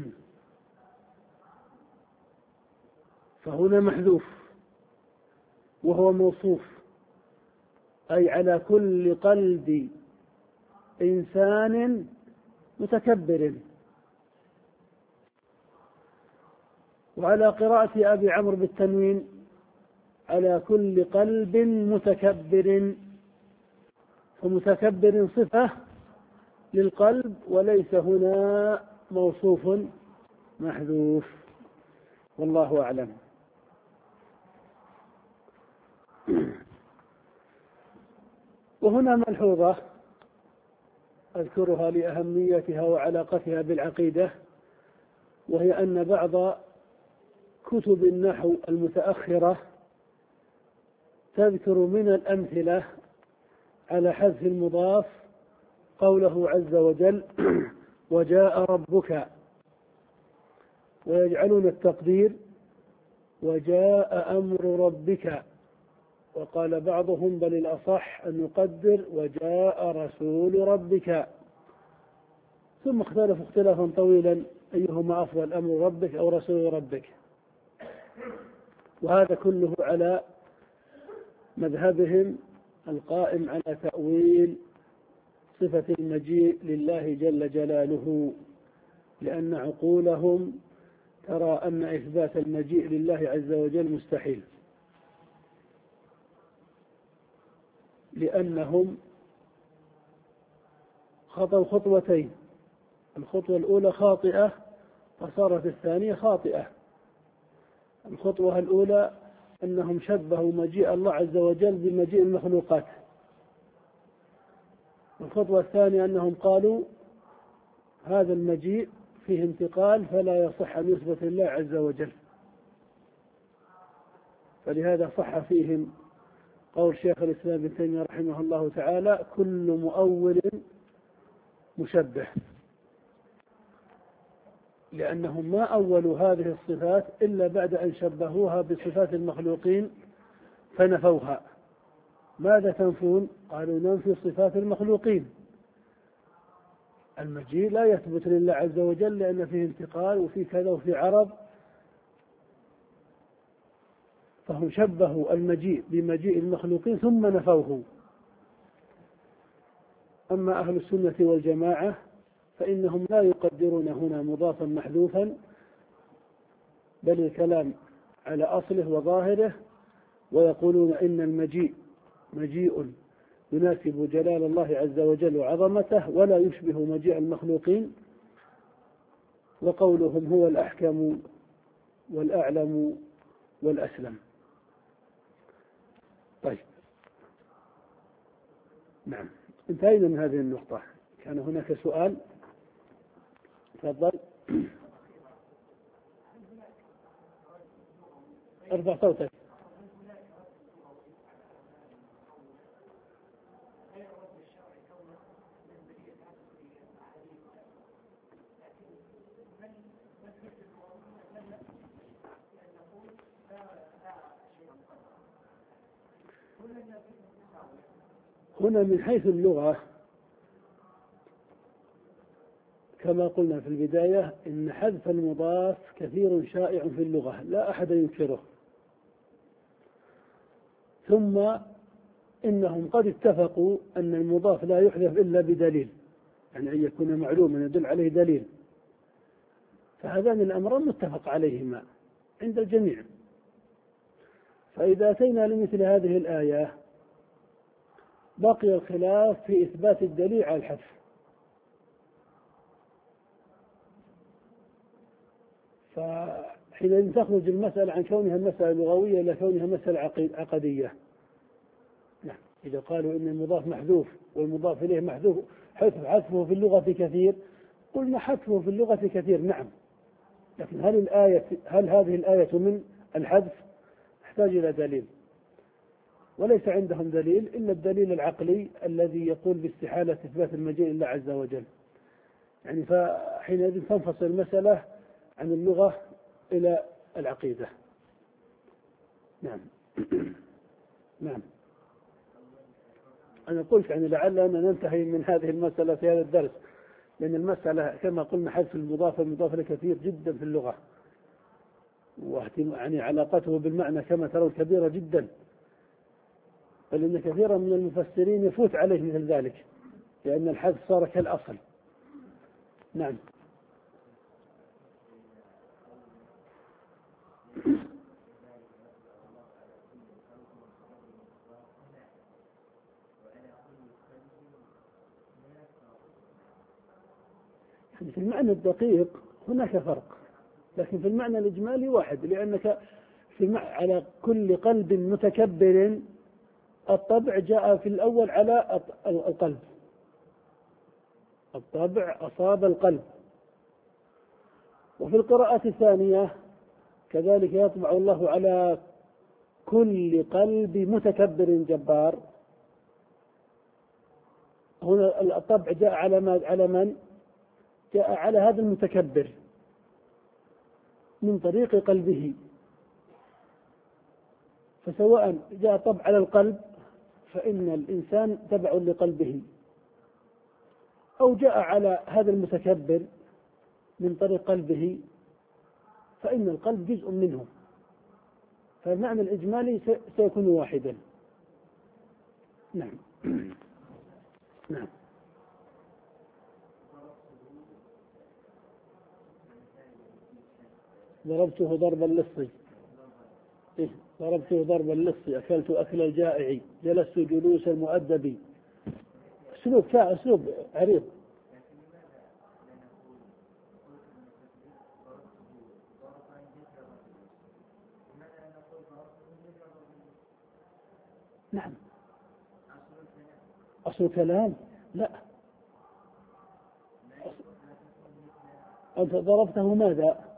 فهنا محذوف وهو موصوف، أي على كل قلب إنسان متكبر. وعلى قراءة أبي عمرو بالتنوين على كل قلب متكبر، فمتكبر صفة للقلب وليس هنا موصوف محذوف، والله أعلم. وهنا ملحوظة أذكرها لأهميتها وعلاقتها بالعقيدة، وهي أن بعض كتب النحو المتأخرة تذكر من الأمثلة على حذف المضاف قوله عز وجل: وجاء ربك، ويجعلون التقدير وجاء أمر ربك. وقال بعضهم بل الأصح أن يقدر وجاء رسول ربك. ثم اختلفوا اختلافا طويلا أيهما أفضل، أمر ربك أو رسول ربك. وهذا كله على مذهبهم القائم على تأويل صفة المجيء لله جل جلاله، لأن عقولهم ترى أن إثبات المجيء لله عز وجل مستحيل، لأنهم خطوا خطوتين، الخطوة الأولى خاطئة فصارت الثانية خاطئة. الخطوة الأولى أنهم شبهوا مجيء الله عز وجل بمجيء المخلوقات. الخطوة الثانية أنهم قالوا هذا المجيء فيه انتقال فلا يصح أن يثبت لله عز وجل. فلهذا صح فيهم قول شيخ الإسلام ابن تيمية رحمه الله تعالى: كل مؤول مشبه، لأنهم ما أولوا هذه الصفات إلا بعد أن شبهوها بصفات المخلوقين فنفوها. ماذا تنفون؟ قالوا ننفي صفات المخلوقين. المجيء لا يثبت لله عز وجل لأن فيه انتقال وفيه كذا وفيه عرض، فهم شبهوا المجيء بمجيء المخلوقين ثم نفوه. أما أهل السنة والجماعة فإنهم لا يقدرون هنا مضافا محذوفا، بل الكلام على أصله وظاهره، ويقولون إن المجيء مجيء يناسب جلال الله عز وجل وعظمته ولا يشبه مجيء المخلوقين. وقولهم هو الأحكم والأعلم والأسلم. طيب، نعم، انتهينا من هذه النقطة. كان هناك سؤال، تفضل. ارفع صوتك. هنا من حيث اللغة كما قلنا في البداية إن حذف المضاف كثير شائع في اللغة لا أحد ينكره، ثم إنهم قد اتفقوا أن المضاف لا يحذف إلا بدليل، يعني أن يكون معلوما يدل عليه دليل، فهذان الأمران متفق عليهما عند الجميع. فإذا أتينا لمثل هذه الآية بقي الخلاف في إثبات الدليل على الحذف، فحينئذ تخرج المسألة عن كونها مسألة لغوية إلى كونها مسألة عقدية. نعم. إذا قالوا إن المضاف محذوف والمضاف إليه محذوف حذفه في اللغة كثير، قلنا حذفه في اللغة كثير نعم، لكن هل الآية هل هذه الآية من الحذف؟ تحتاج إلى دليل، وليس عندهم دليل إلا الدليل العقلي الذي يقول باستحالة إثبات المجيء لله عز وجل. يعني فحينئذ تنفصل المسألة عن اللغة إلى العقيدة. نعم. نعم. أنا قلت يعني لعلنا ننتهي من هذه المسألة في هذا الدرس، لأن المسألة كما قلنا حذف المضاف المضاف كثير جدا في اللغة، يعني علاقته بالمعنى كما ترون كبيرة جدا، بل إن كثيرا من المفسرين يفوت عليه مثل ذلك لأن الحذف صار كالأصل. نعم. في المعنى الدقيق هناك فرق، لكن في المعنى الإجمالي واحد، لأنك في على كل قلب متكبر الطبع جاء في الأول على القلب، الطبع أصاب القلب. وفي القراءة الثانية كذلك يطبع الله على كل قلب متكبر جبار. هنا الطبع جاء على ما على من؟ جاء على هذا المتكبر من طريق قلبه، فسواء جاء طبع على القلب فإن الإنسان تبع لقلبه، أو جاء على هذا المتكبر من طريق قلبه فإن القلب جزء منه، فالمعنى الإجمالي سيكون واحدا. نعم. نعم. ضربته ضربا لصي، إيه؟ ضربته ضربا لصي، أكلت أكل الجائع، جلست جلوس المؤدب. أسلوب كا أسلوب عريض. نعم. أصل كلام لا، أنت ضربته ماذا؟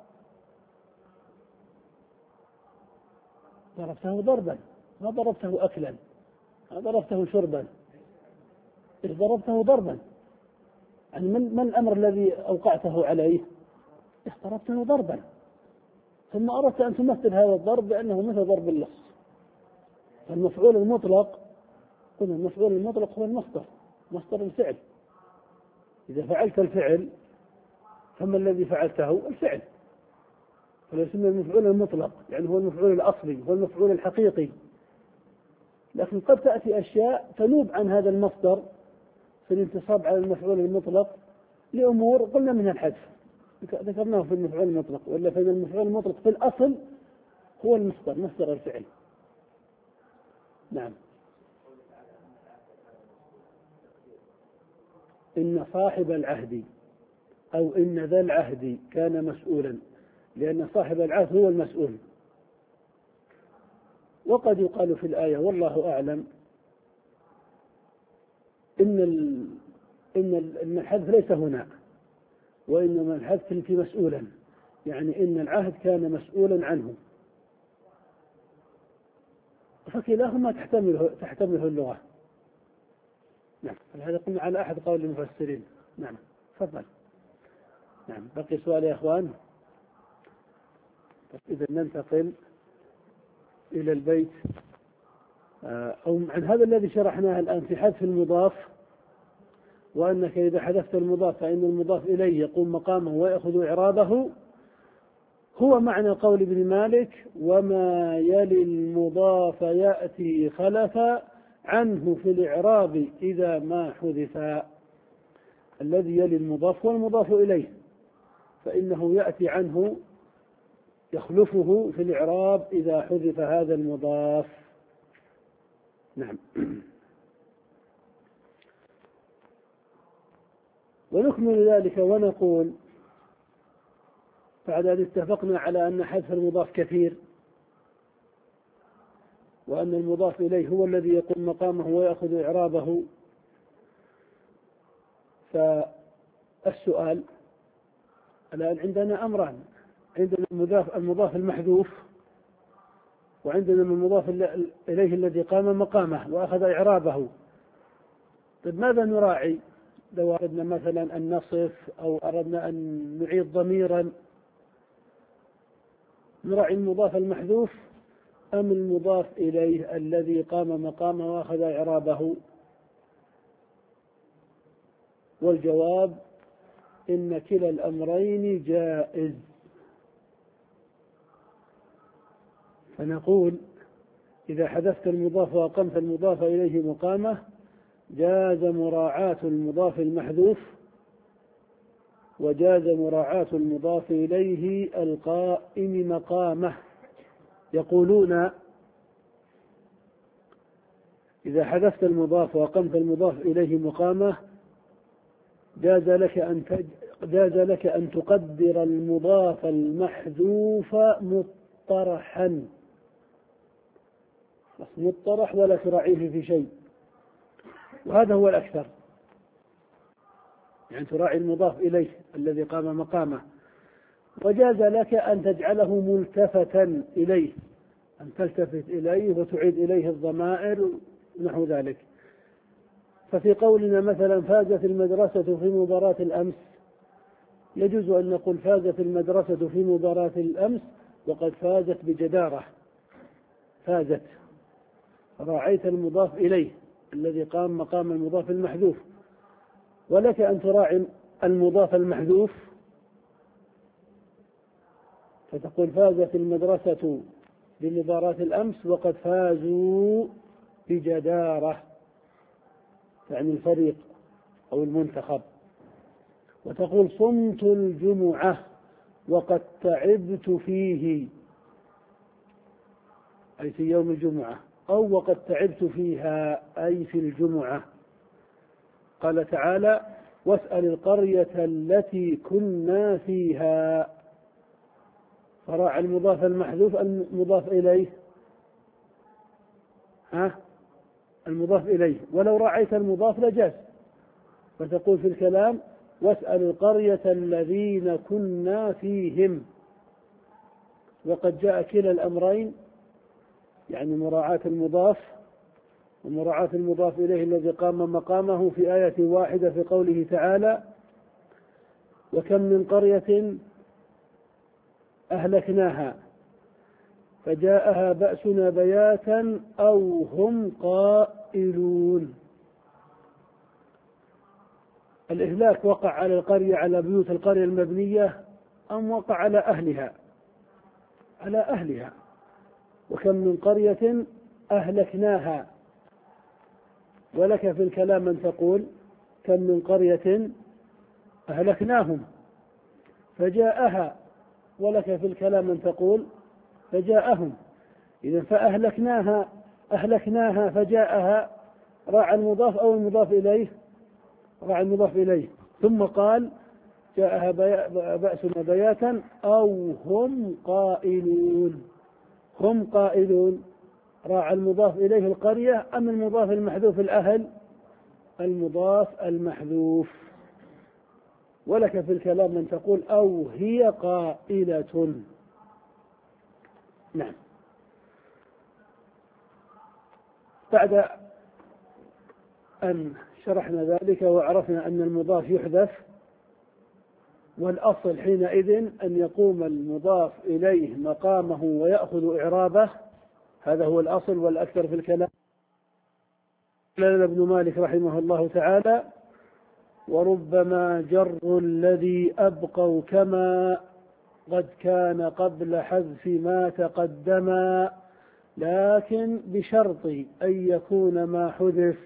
ضربته ضربا، ما ضربته أكلا، ما ضربته شربا، إذ ضربته ضربا. يعني من, من الأمر الذي أوقعته عليه؟ ضربته ضربا، ثم أردت أن تمثل هذا الضرب بأنه مثل ضرب اللص. فالمفعول المطلق، قلنا المفعول المطلق هو المصدر، مصدر الفعل. إذا فعلت الفعل فما الذي فعلته؟ الفعل، فيسمى المفعول المطلق، يعني هو المفعول الأصلي، هو المفعول الحقيقي. لكن قد تأتي أشياء تنوب عن هذا المصدر في الانتصاب على المفعول المطلق لأمور قلنا منها الحذف، ذكرناه في المفعول المطلق، ولا فإن المفعول المطلق في الأصل هو المصدر، مصدر الفعل. نعم. إن صاحب العهد أو إن ذا العهد كان مسؤولا، لأن صاحب العهد هو المسؤول. وقد يقال في الآية والله أعلم إن إن الحذف ليس هنا، وإنما الحذف في مسؤولا، يعني إن العهد كان مسؤولا عنه، فكلاهما تحتمله تحتمله اللغة. نعم. هذا قلنا على أحد قول المفسرين. نعم. تفضل. نعم. بقي سؤال يا أخوان؟ إذا ننتقل إلى البيت أو عن هذا الذي شرحناه الآن في حذف المضاف. وأنك إذا حذفت المضاف فإن المضاف إليه يقوم مقامه ويأخذ إعرابه، هو معنى قول ابن مالك: وما يلي المضاف يأتي خلف عنه في الإعراب إذا ما حذف. الذي يلي المضاف والمضاف إليه، فإنه يأتي عنه يخلفه في الإعراب إذا حذف هذا المضاف. نعم. ونكمل ذلك ونقول بعد أن اتفقنا على أن حذف المضاف كثير، وأن المضاف إليه هو الذي يقوم مقامه ويأخذ إعرابه، فالسؤال: الآن عندنا أمران، عندنا المضاف المضاف المحذوف، وعندنا المضاف إليه الذي قام مقامه وأخذ إعرابه. طيب ماذا نراعي؟ لو أردنا مثلا أن نصف أو أردنا أن نعيد ضميرا، نراعي المضاف المحذوف أم المضاف إليه الذي قام مقامه وأخذ إعرابه؟ والجواب: إن كلا الأمرين جائز. فنقول: إذا حذفت المضاف وأقمت المضاف إليه مقامه جاز مراعاة المضاف المحذوف، وجاز مراعاة المضاف إليه القائم مقامه. يقولون: إذا حذفت المضاف وأقمت المضاف إليه مقامه جاز لك أن جاز لك أن تقدر المضاف المحذوف مطرحا، مطرح ولا تراعيه في شيء، وهذا هو الأكثر، يعني تراعي المضاف إليه الذي قام مقامه. وجاز لك أن تجعله ملتفتا إليه، أن تلتفت إليه وتعيد إليه الضمائر نحو ذلك. ففي قولنا مثلا: فازت المدرسة في مباراة الأمس، يجوز أن نقول: فازت المدرسة في مباراة الأمس وقد فازت بجدارة. فازت، راعيت المضاف إليه الذي قام مقام المضاف المحذوف. ولك أن تراعي المضاف المحذوف فتقول: فازت المدرسة بمباراة الأمس وقد فازوا بجدارة، يعني الفريق أو المنتخب. وتقول: صمت الجمعة وقد تعبت فيه، أي في يوم الجمعة، أو وقد تعبت فيها، أي في الجمعة. قال تعالى: واسأل القرية التي كنا فيها، فراعى المضاف المحذوف المضاف إليه، ها المضاف إليه، ولو راعيت المضاف لجاز، فتقول في الكلام: واسأل القرية الذين كنا فيهم. وقد جاء كلا الأمرين، يعني مراعاة المضاف ومراعاة المضاف إليه الذي قام مقامه، في آية واحدة في قوله تعالى: وكم من قرية أهلكناها فجاءها بأسنا بياتا أو هم قائلون. الإهلاك وقع على القرية، على بيوت القرية المبنية، أم وقع على أهلها؟ على أهلها. وكم من قرية أهلكناها، ولك في الكلام أن تقول: كم من قرية أهلكناهم فجاءها، ولك في الكلام أن تقول: فجاءهم. إذا فأهلكناها أهلكناها فجاءها، راعى المضاف أو المضاف إليه؟ راعى المضاف إليه. ثم قال: جاءها بأسنا بياتا أو هم قائلون. هم قائلون، راعى المضاف إليه القرية أم المضاف المحذوف الأهل؟ المضاف المحذوف. ولك في الكلام أن تقول: أو هي قائلة. نعم. بعد أن شرحنا ذلك وعرفنا أن المضاف يحذف، والأصل حينئذ أن يقوم المضاف إليه مقامه ويأخذ إعرابه، هذا هو الأصل والأكثر في الكلام. قال ابن مالك رحمه الله تعالى: وربما جر الذي أبقوا كما قد كان قبل حذف ما تقدما، لكن بشرط أن يكون ما حذف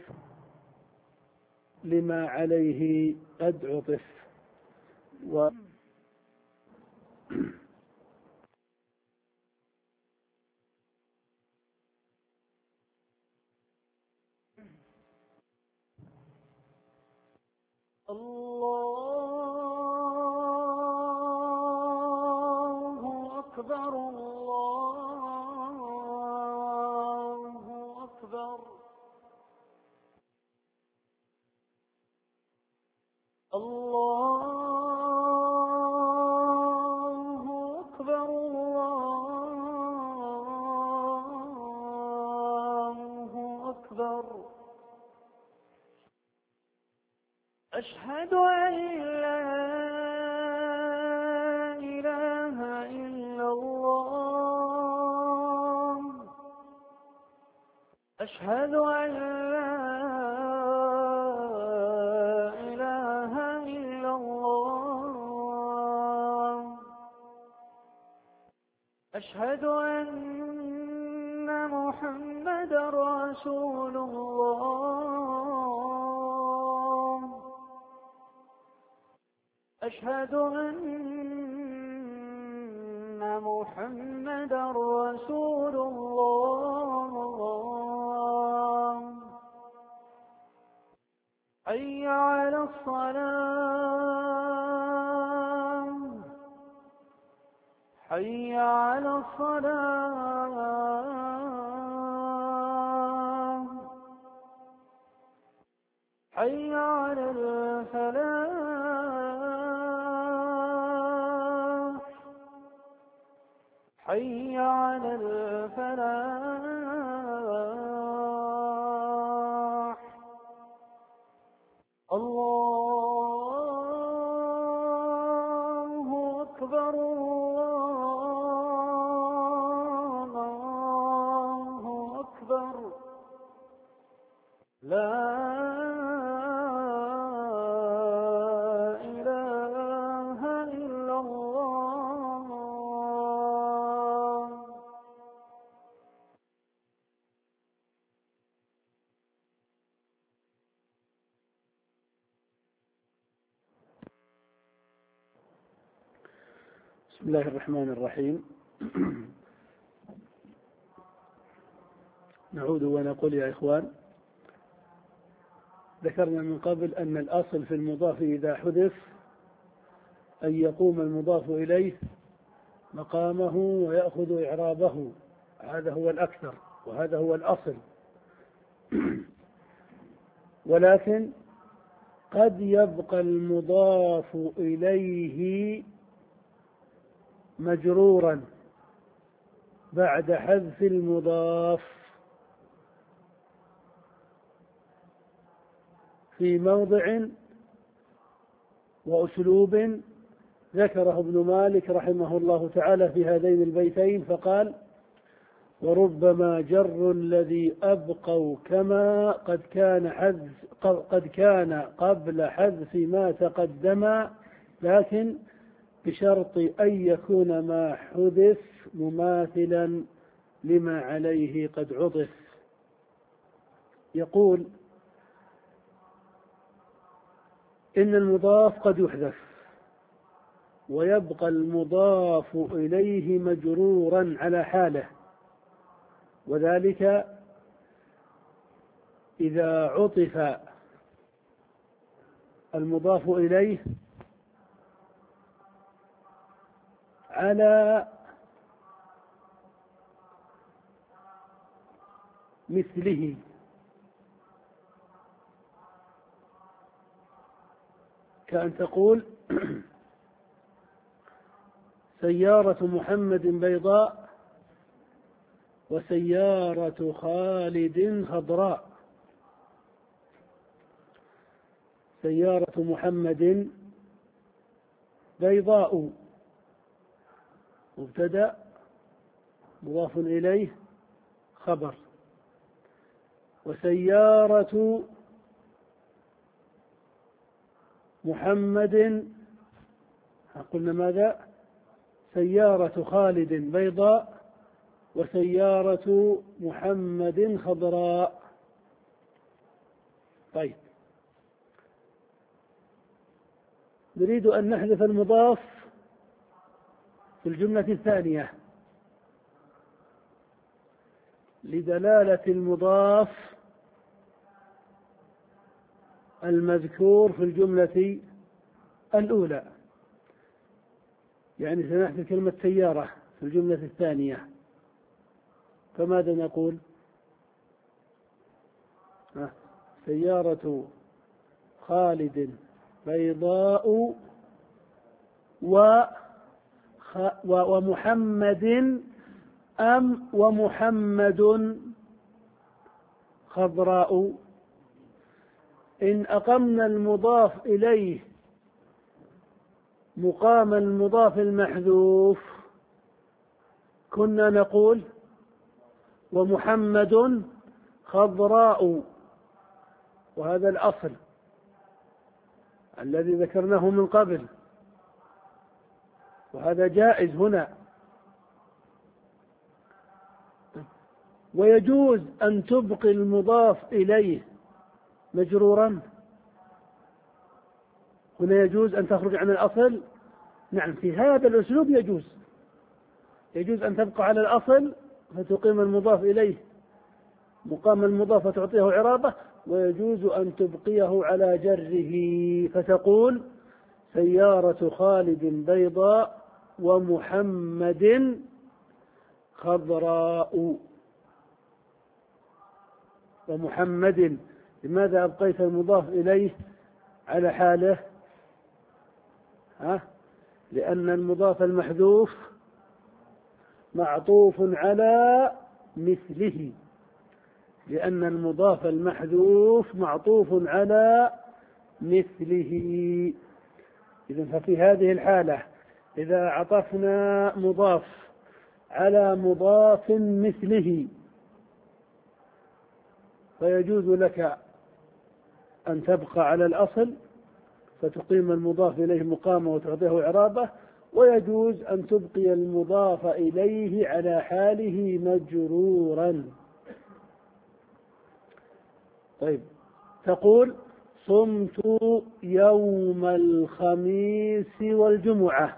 لما عليه قد عطف. و الله أكبر الله أكبر الله أكبر الله أكبر. أشهد أن لا إله إلا الله أشهد أن لا إله إلا الله أشهد أن محمدا رسول الله أشهد أن محمدا رسول الله. حي على الصلاة حي على الصلاة حي على الفلاح حي على الفلاح. الله أكبر الله أكبر. لا إله إلا الله. بسم الله الرحمن الرحيم. نعود ونقول يا إخوان، ذكرنا من قبل أن الأصل في المضاف إذا حذف أن يقوم المضاف إليه مقامه ويأخذ إعرابه، هذا هو الأكثر وهذا هو الأصل. ولكن قد يبقى المضاف إليه مجرورا بعد حذف المضاف في موضع وأسلوب ذكره ابن مالك رحمه الله تعالى في هذين البيتين، فقال: وربما جر الذي أبقوا كما قد كان حذف قد كان قبل حذف ما تقدم، لكن بشرط أن يكون ما حذف مماثلا لما عليه قد عطف. يقول: إن المضاف قد يحذف ويبقى المضاف إليه مجرورا على حاله، وذلك إذا عطف المضاف إليه على مثله، كأن تقول: سيارة محمد بيضاء وسيارة خالد خضراء. سيارة محمد بيضاء مبتدأ مضاف إليه خبر، وسيارة محمد، قلنا ماذا؟ سيارة خالد بيضاء وسيارة محمد خضراء. طيب، نريد أن نحذف المضاف في الجملة الثانية لدلالة المضاف المذكور في الجملة الأولى، يعني سنحذف كلمة سيارة في الجملة الثانية. فماذا نقول؟ سيارة خالد بيضاء و ومحمد أم ومحمد خضراء. إن أقمنا المضاف إليه مقام المضاف المحذوف كنا نقول ومحمد خضراء، وهذا الأصل الذي ذكرناه من قبل، وهذا جائز هنا. ويجوز أن تبقي المضاف إليه مجرورا، هنا يجوز أن تخرج عن الأصل. نعم، في هذا الأسلوب يجوز يجوز أن تبقى على الأصل فتقيم المضاف إليه مقام المضاف وتعطيه إعرابه، ويجوز أن تبقيه على جره فتقول سيارة خالد بيضاء ومحمد خضراء. ومحمد، لماذا أبقيت المضاف إليه على حاله؟ ها؟ لأن المضاف المحذوف معطوف على مثله لأن المضاف المحذوف معطوف على مثله. إذن ففي هذه الحالة إذا عطفنا مضاف على مضاف مثله فيجوز لك أن تبقى على الأصل فتقيم المضاف إليه مقامه وتعطيه إعرابه، ويجوز أن تبقي المضاف إليه على حاله مجرورا. طيب، تقول صمت يوم الخميس والجمعة،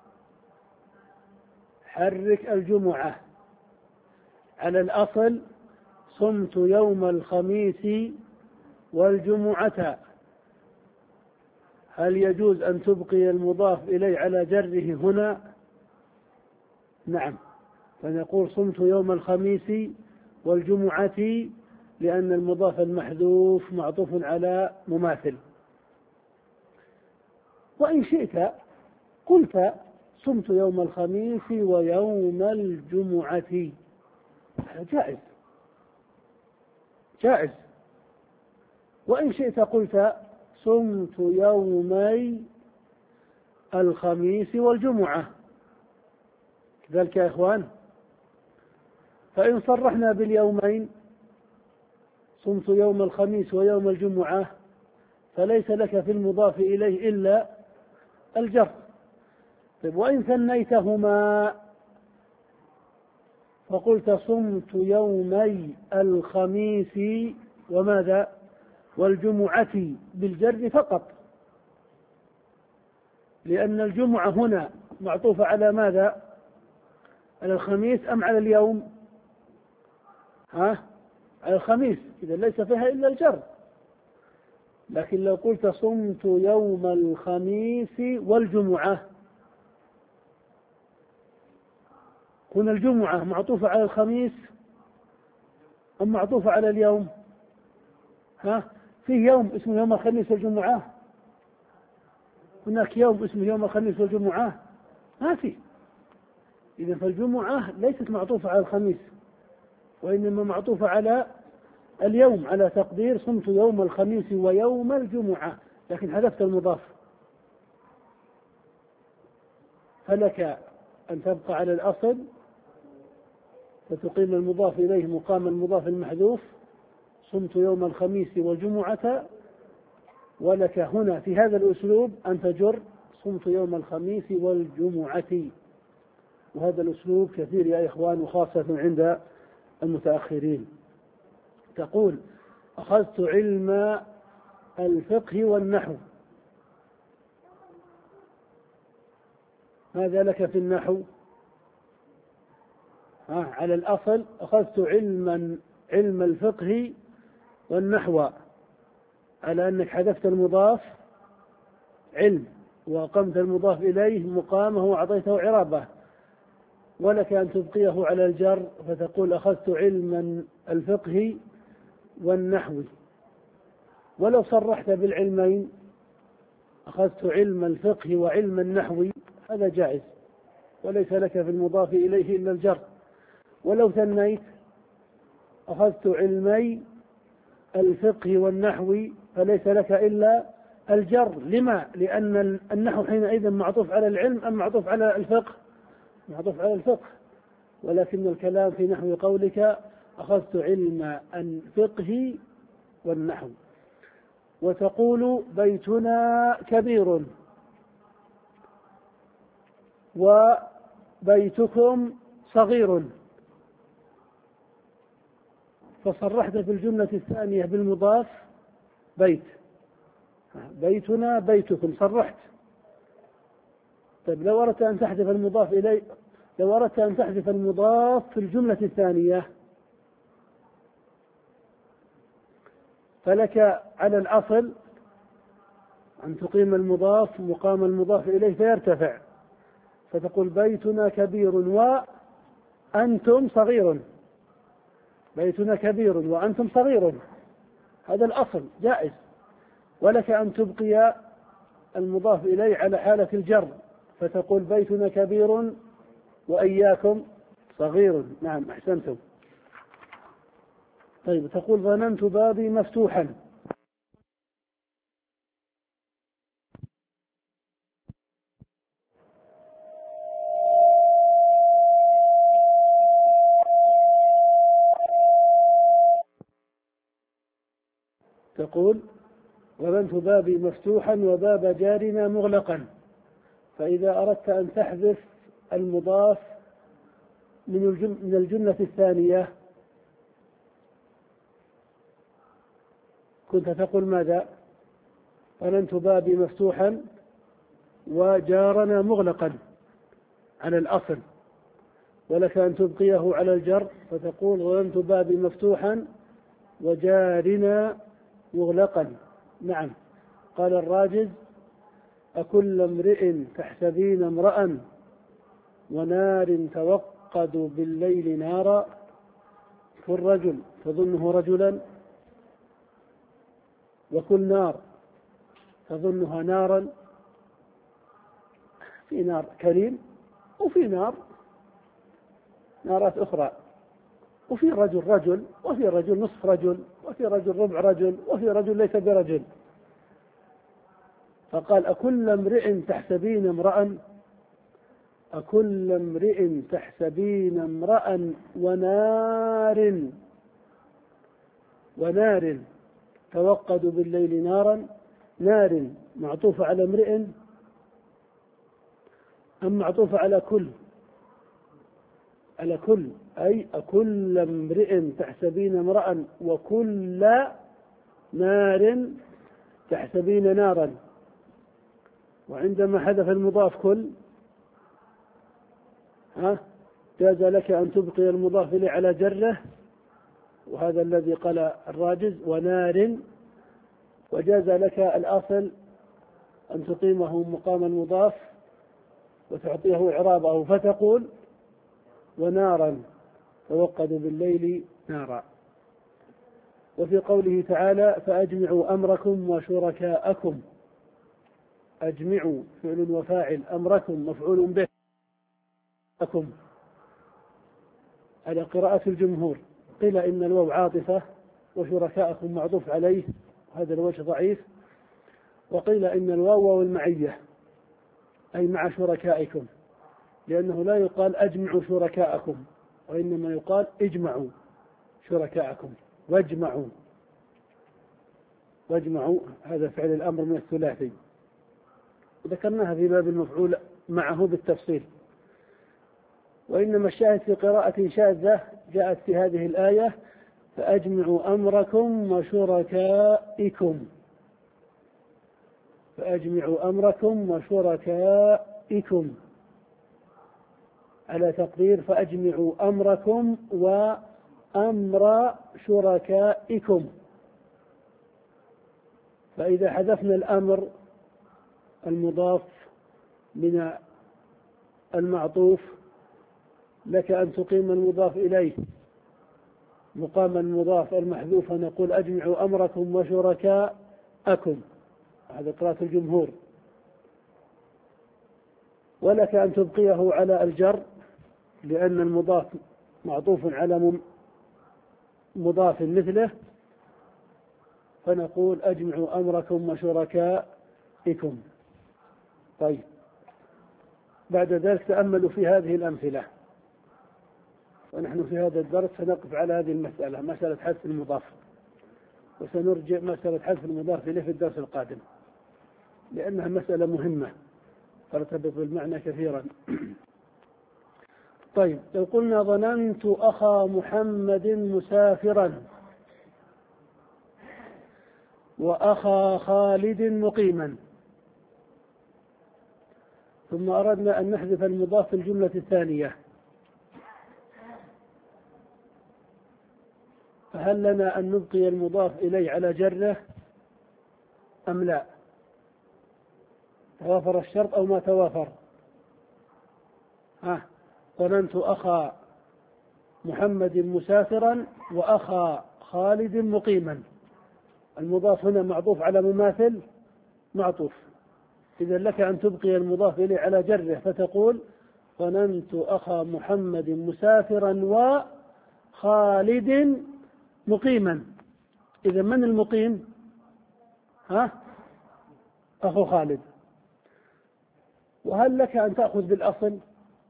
حرك الجمعة على الأصل صمت يوم الخميس والجمعة. هل يجوز أن تبقي المضاف إليه على جره هنا؟ نعم، فنقول صمت يوم الخميس والجمعة لأن المضاف المحذوف معطوف على مماثل. وإن شئت قلت صمت يوم الخميس ويوم الجمعة، جائز جائز. وإن شئت قلت صمت يومي الخميس والجمعة، كذلك يا إخوان. فإن صرحنا باليومين صمت يوم الخميس ويوم الجمعة فليس لك في المضاف إليه إلا الجر. طيب، وإن ثنيتهما فقلت صمت يومي الخميس وماذا؟ والجمعة بالجر فقط، لأن الجمعة هنا معطوفة على ماذا؟ على الخميس أم على اليوم؟ ها؟ على الخميس، إذا ليس فيها إلا الجر. لكن لو قلت صمت يوم الخميس والجمعة، هنا الجمعة معطوفة على الخميس أم معطوفة على اليوم؟ ها؟ فيه يوم اسمه يوم الخميس والجمعة؟ هناك يوم اسمه يوم الخميس والجمعة؟ ما فيه. إذا فالجمعة ليست معطوفة على الخميس وإنما معطوفة على اليوم، على تقدير صمت يوم الخميس ويوم الجمعة، لكن حذفت المضاف. فلك أن تبقى على الأصل فتقيم المضاف إليه مقام المضاف المحذوف صمت يوم الخميس والجمعة، ولك هنا في هذا الأسلوب أن تجر صمت يوم الخميس والجمعة، وهذا الأسلوب كثير يا إخوان وخاصة عند المتأخرين. تقول أخذت علم الفقه والنحو. ماذا لك في النحو؟ آه على الأصل أخذت علما علم الفقه والنحو، على أنك حذفت المضاف علم وقمت المضاف إليه مقامه وأعطيته عرابة، ولك أن تبقيه على الجر فتقول أخذت علما الفقه والنحو. ولو صرحت بالعلمين أخذت علم الفقه وعلم النحو هذا جائز وليس لك في المضاف إليه إلا الجر. ولو ثنيت أخذت علمي الفقه والنحو فليس لك إلا الجر. لما؟ لأن النحو حينئذ معطوف على العلم أم معطوف على الفقه؟ معطوف على الفقه. ولكن الكلام في نحو قولك أخذت علم الفقه والنحو. وتقول بيتنا كبير وبيتكم صغير، فصرحت في الجملة الثانية بالمضاف بيت، بيتنا بيتكم صرحت. طيب لو أردت أن تحذف المضاف إليه، لو أردت أن تحذف المضاف في الجملة الثانية فلك على الأصل أن تقيم المضاف مقام المضاف إليه فيرتفع، فتقول بيتنا كبير وأنتم صغير، بيتنا كبير وأنتم صغير، هذا الأصل جائز. ولك أن تبقي المضاف إليه على حالة الجر فتقول بيتنا كبير وإياكم صغير. نعم أحسنتم. طيب تقول ظننت بابي مفتوحا. تقول ظننت بابي مفتوحا وباب جارنا مغلقا. فإذا أردت أن تحذف المضاف من الجملة الثانية كنت تقول ماذا؟ ظننت بابي مفتوحا وجارنا مغلقا على الأصل، ولك أن تبقيه على الجر فتقول ظننت بابي مفتوحا وجارنا مغلقا. نعم. قال الراجز أكل امرئ تحسبين امرأ ونار توقد بالليل نارا، كل رجل تظنه رجلا وكل نار تظنها نارا. في نار كريم وفي نار نارات أخرى، وفي رجل رجل وفي رجل نصف رجل وفي رجل ربع رجل وفي رجل ليس برجل. فقال أكل امرئ تحسبين امرأ، أكل امرئ تحسبين امرأ ونار ونار توقد بالليل نارا. نار معطوفة على امرئ أم معطوفة على كل؟ على كل، أي أكل امرئ تحسبين امرأ وكل نار تحسبين نارا. وعندما حذف المضاف كل ها جاز لك أن تبقي المضاف إليه على جره، وهذا الذي قال الراجز ونار، وجاز لك الأصل أن تقيمه مقام المضاف وتعطيه إعرابه فتقول ونارا توقد بالليل نارا. وفي قوله تعالى فأجمعوا أمركم وشركاءكم، أجمعوا فعل وفاعل، أمركم مفعول به، أكم على قراءة الجمهور. قيل إن الواو عاطفة وشركاءكم معطوف عليه، هذا الوجه ضعيف. وقيل إن الواو والمعية أي مع شركائكم، لأنه لا يقال أجمعوا شركاءكم وإنما يقال اجمعوا شركاءكم واجمعوا. واجمعوا هذا فعل الأمر من الثلاثي، ذكرناها في باب المفعول معه بالتفصيل. وإنما الشاهد في قراءة شاذة جاءت في هذه الآية فأجمعوا أمركم وشركائكم، فأجمعوا أمركم وشركائكم، على تقدير فأجمعوا أمركم وأمر شركائكم. فإذا حذفنا الأمر المضاف من المعطوف لك أن تقيم المضاف إليه مقام المضاف المحذوف، نقول أجمعوا أمركم وشركاءكم، هذا قراءة الجمهور. ولك أن تبقيه على الجر لأن المضاف معطوف على مضاف مثله، فنقول أجمعوا أمركم وشركائكم. طيب، بعد ذلك تأملوا في هذه الأمثلة، ونحن في هذا الدرس سنقف على هذه المسألة، مسألة حذف المضاف، وسنرجع مسألة حذف المضاف إليه في الدرس القادم، لأنها مسألة مهمة ترتبط بالمعنى كثيرا. طيب، لو قلنا ظننت أخا محمد مسافرا وأخا خالد مقيما، ثم أردنا أن نحذف المضاف في الجملة الثانية، فهل لنا أن نبقي المضاف إليه على جره أم لا؟ توافر الشرط أو ما توافر؟ ها، ظننت أخا محمد مسافرا وأخا خالد مقيما، المضاف هنا معطوف على مماثل معطوف، إذا لك أن تبقي المضاف إليه على جره فتقول ظننت أخا محمد مسافرا وخالد مقيما. إذا من المقيم؟ ها، أخو خالد. وهل لك أن تأخذ بالأصل؟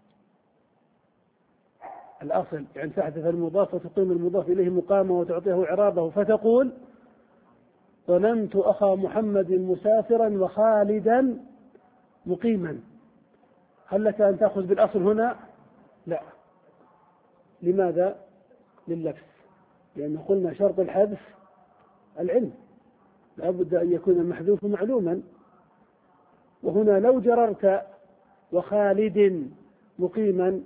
الأصل يعني تحذف المضاف وتقيم المضاف إليه مقامه وتعطيه إعرابه، فتقول ظننت أخا محمد مسافرا وخالدا مقيما. هل لك أن تأخذ بالأصل هنا؟ لا. لماذا؟ لللبس، لأن قلنا شرط الحذف العلم، لا بد أن يكون المحذوف معلوما، وهنا لو جررت وخالد مقيما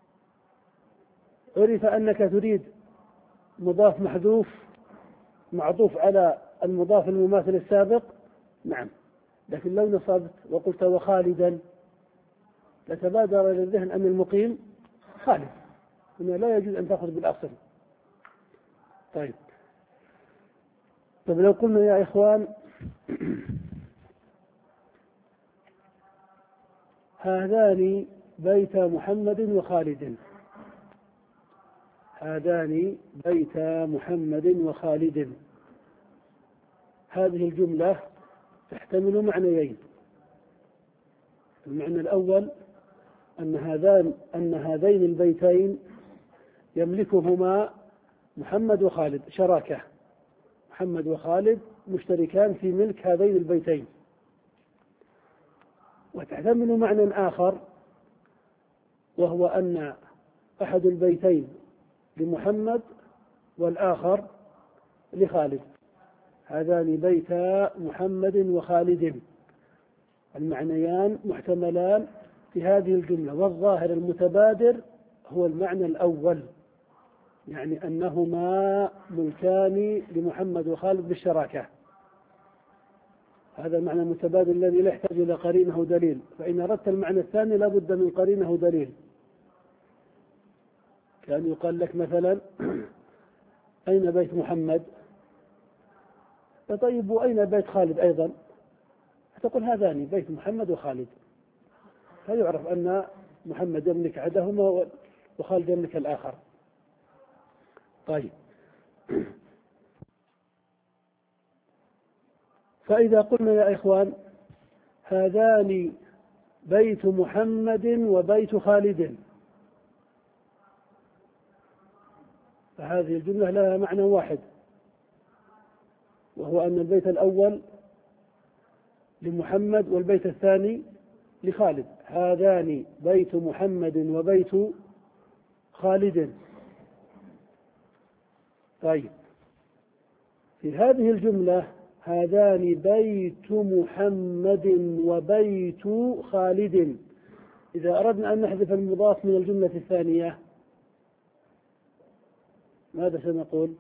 عرف أنك تريد مضاف محذوف معطوف على المضاف المماثل السابق، نعم، لكن لو نصبت وقلت وخالدا لتبادر للذهن أن المقيم خالد، هنا لا يجوز أن تأخذ بالأصل. طيب، طيب لو قلنا يا إخوان هذان بيت محمد وخالد، هذان بيت محمد وخالد، هذه الجملة تحتمل معنيين. المعنى الأول أن هذان أن هذين البيتين يملكهما محمد وخالد شراكة، محمد وخالد مشتركان في ملك هذين البيتين. وتحتمل معنى آخر، وهو أن أحد البيتين لمحمد والآخر لخالد، هذان بيتا محمد وخالد، المعنيان محتملان في هذه الجملة، والظاهر المتبادر هو المعنى الأول، يعني أنهما ملكان لمحمد وخالد بالشراكة، هذا المعنى المتبادل الذي لا يحتاج إلى قرينه دليل، فإن أردت المعنى الثاني لا بد من قرينه دليل. كان يقال لك مثلا أين بيت محمد؟ طيب وأين بيت خالد أيضا؟ تقول هذان بيت محمد وخالد، فيعرف أن محمد يملك أحدهما وخالد يملك الآخر. طيب، فإذا قلنا يا إخوان هذان بيت محمد وبيت خالد، فهذه الجملة لها معنى واحد، وهو أن البيت الأول لمحمد والبيت الثاني لخالد. هذان بيت محمد وبيت خالد. طيب، في هذه الجملة هذان بيت محمد وبيت خالد، إذا أردنا أن نحذف المضاف من الجملة الثانية ماذا سنقول؟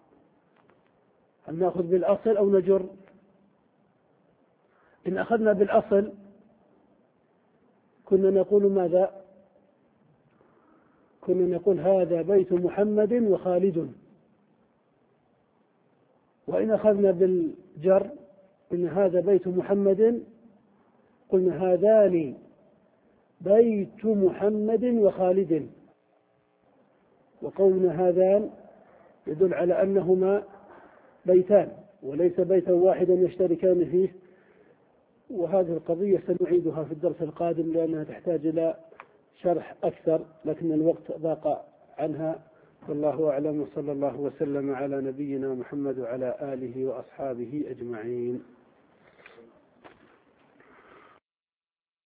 هل نأخذ بالأصل أو نجر؟ إن أخذنا بالأصل كنا نقول ماذا؟ كنا نقول هذا بيت محمد وخالد. وإن أخذنا بالجر إن هذا بيت محمد قلنا هذان بيت محمد وخالد. وقولنا هذان يدل على أنهما بيتان وليس بيتا واحدا يشتركان فيه. وهذه القضية سنعيدها في الدرس القادم لأنها تحتاج إلى شرح أكثر، لكن الوقت ضاق عنها. والله أعلم، وصلى الله وسلم على نبينا محمد وعلى آله وأصحابه أجمعين.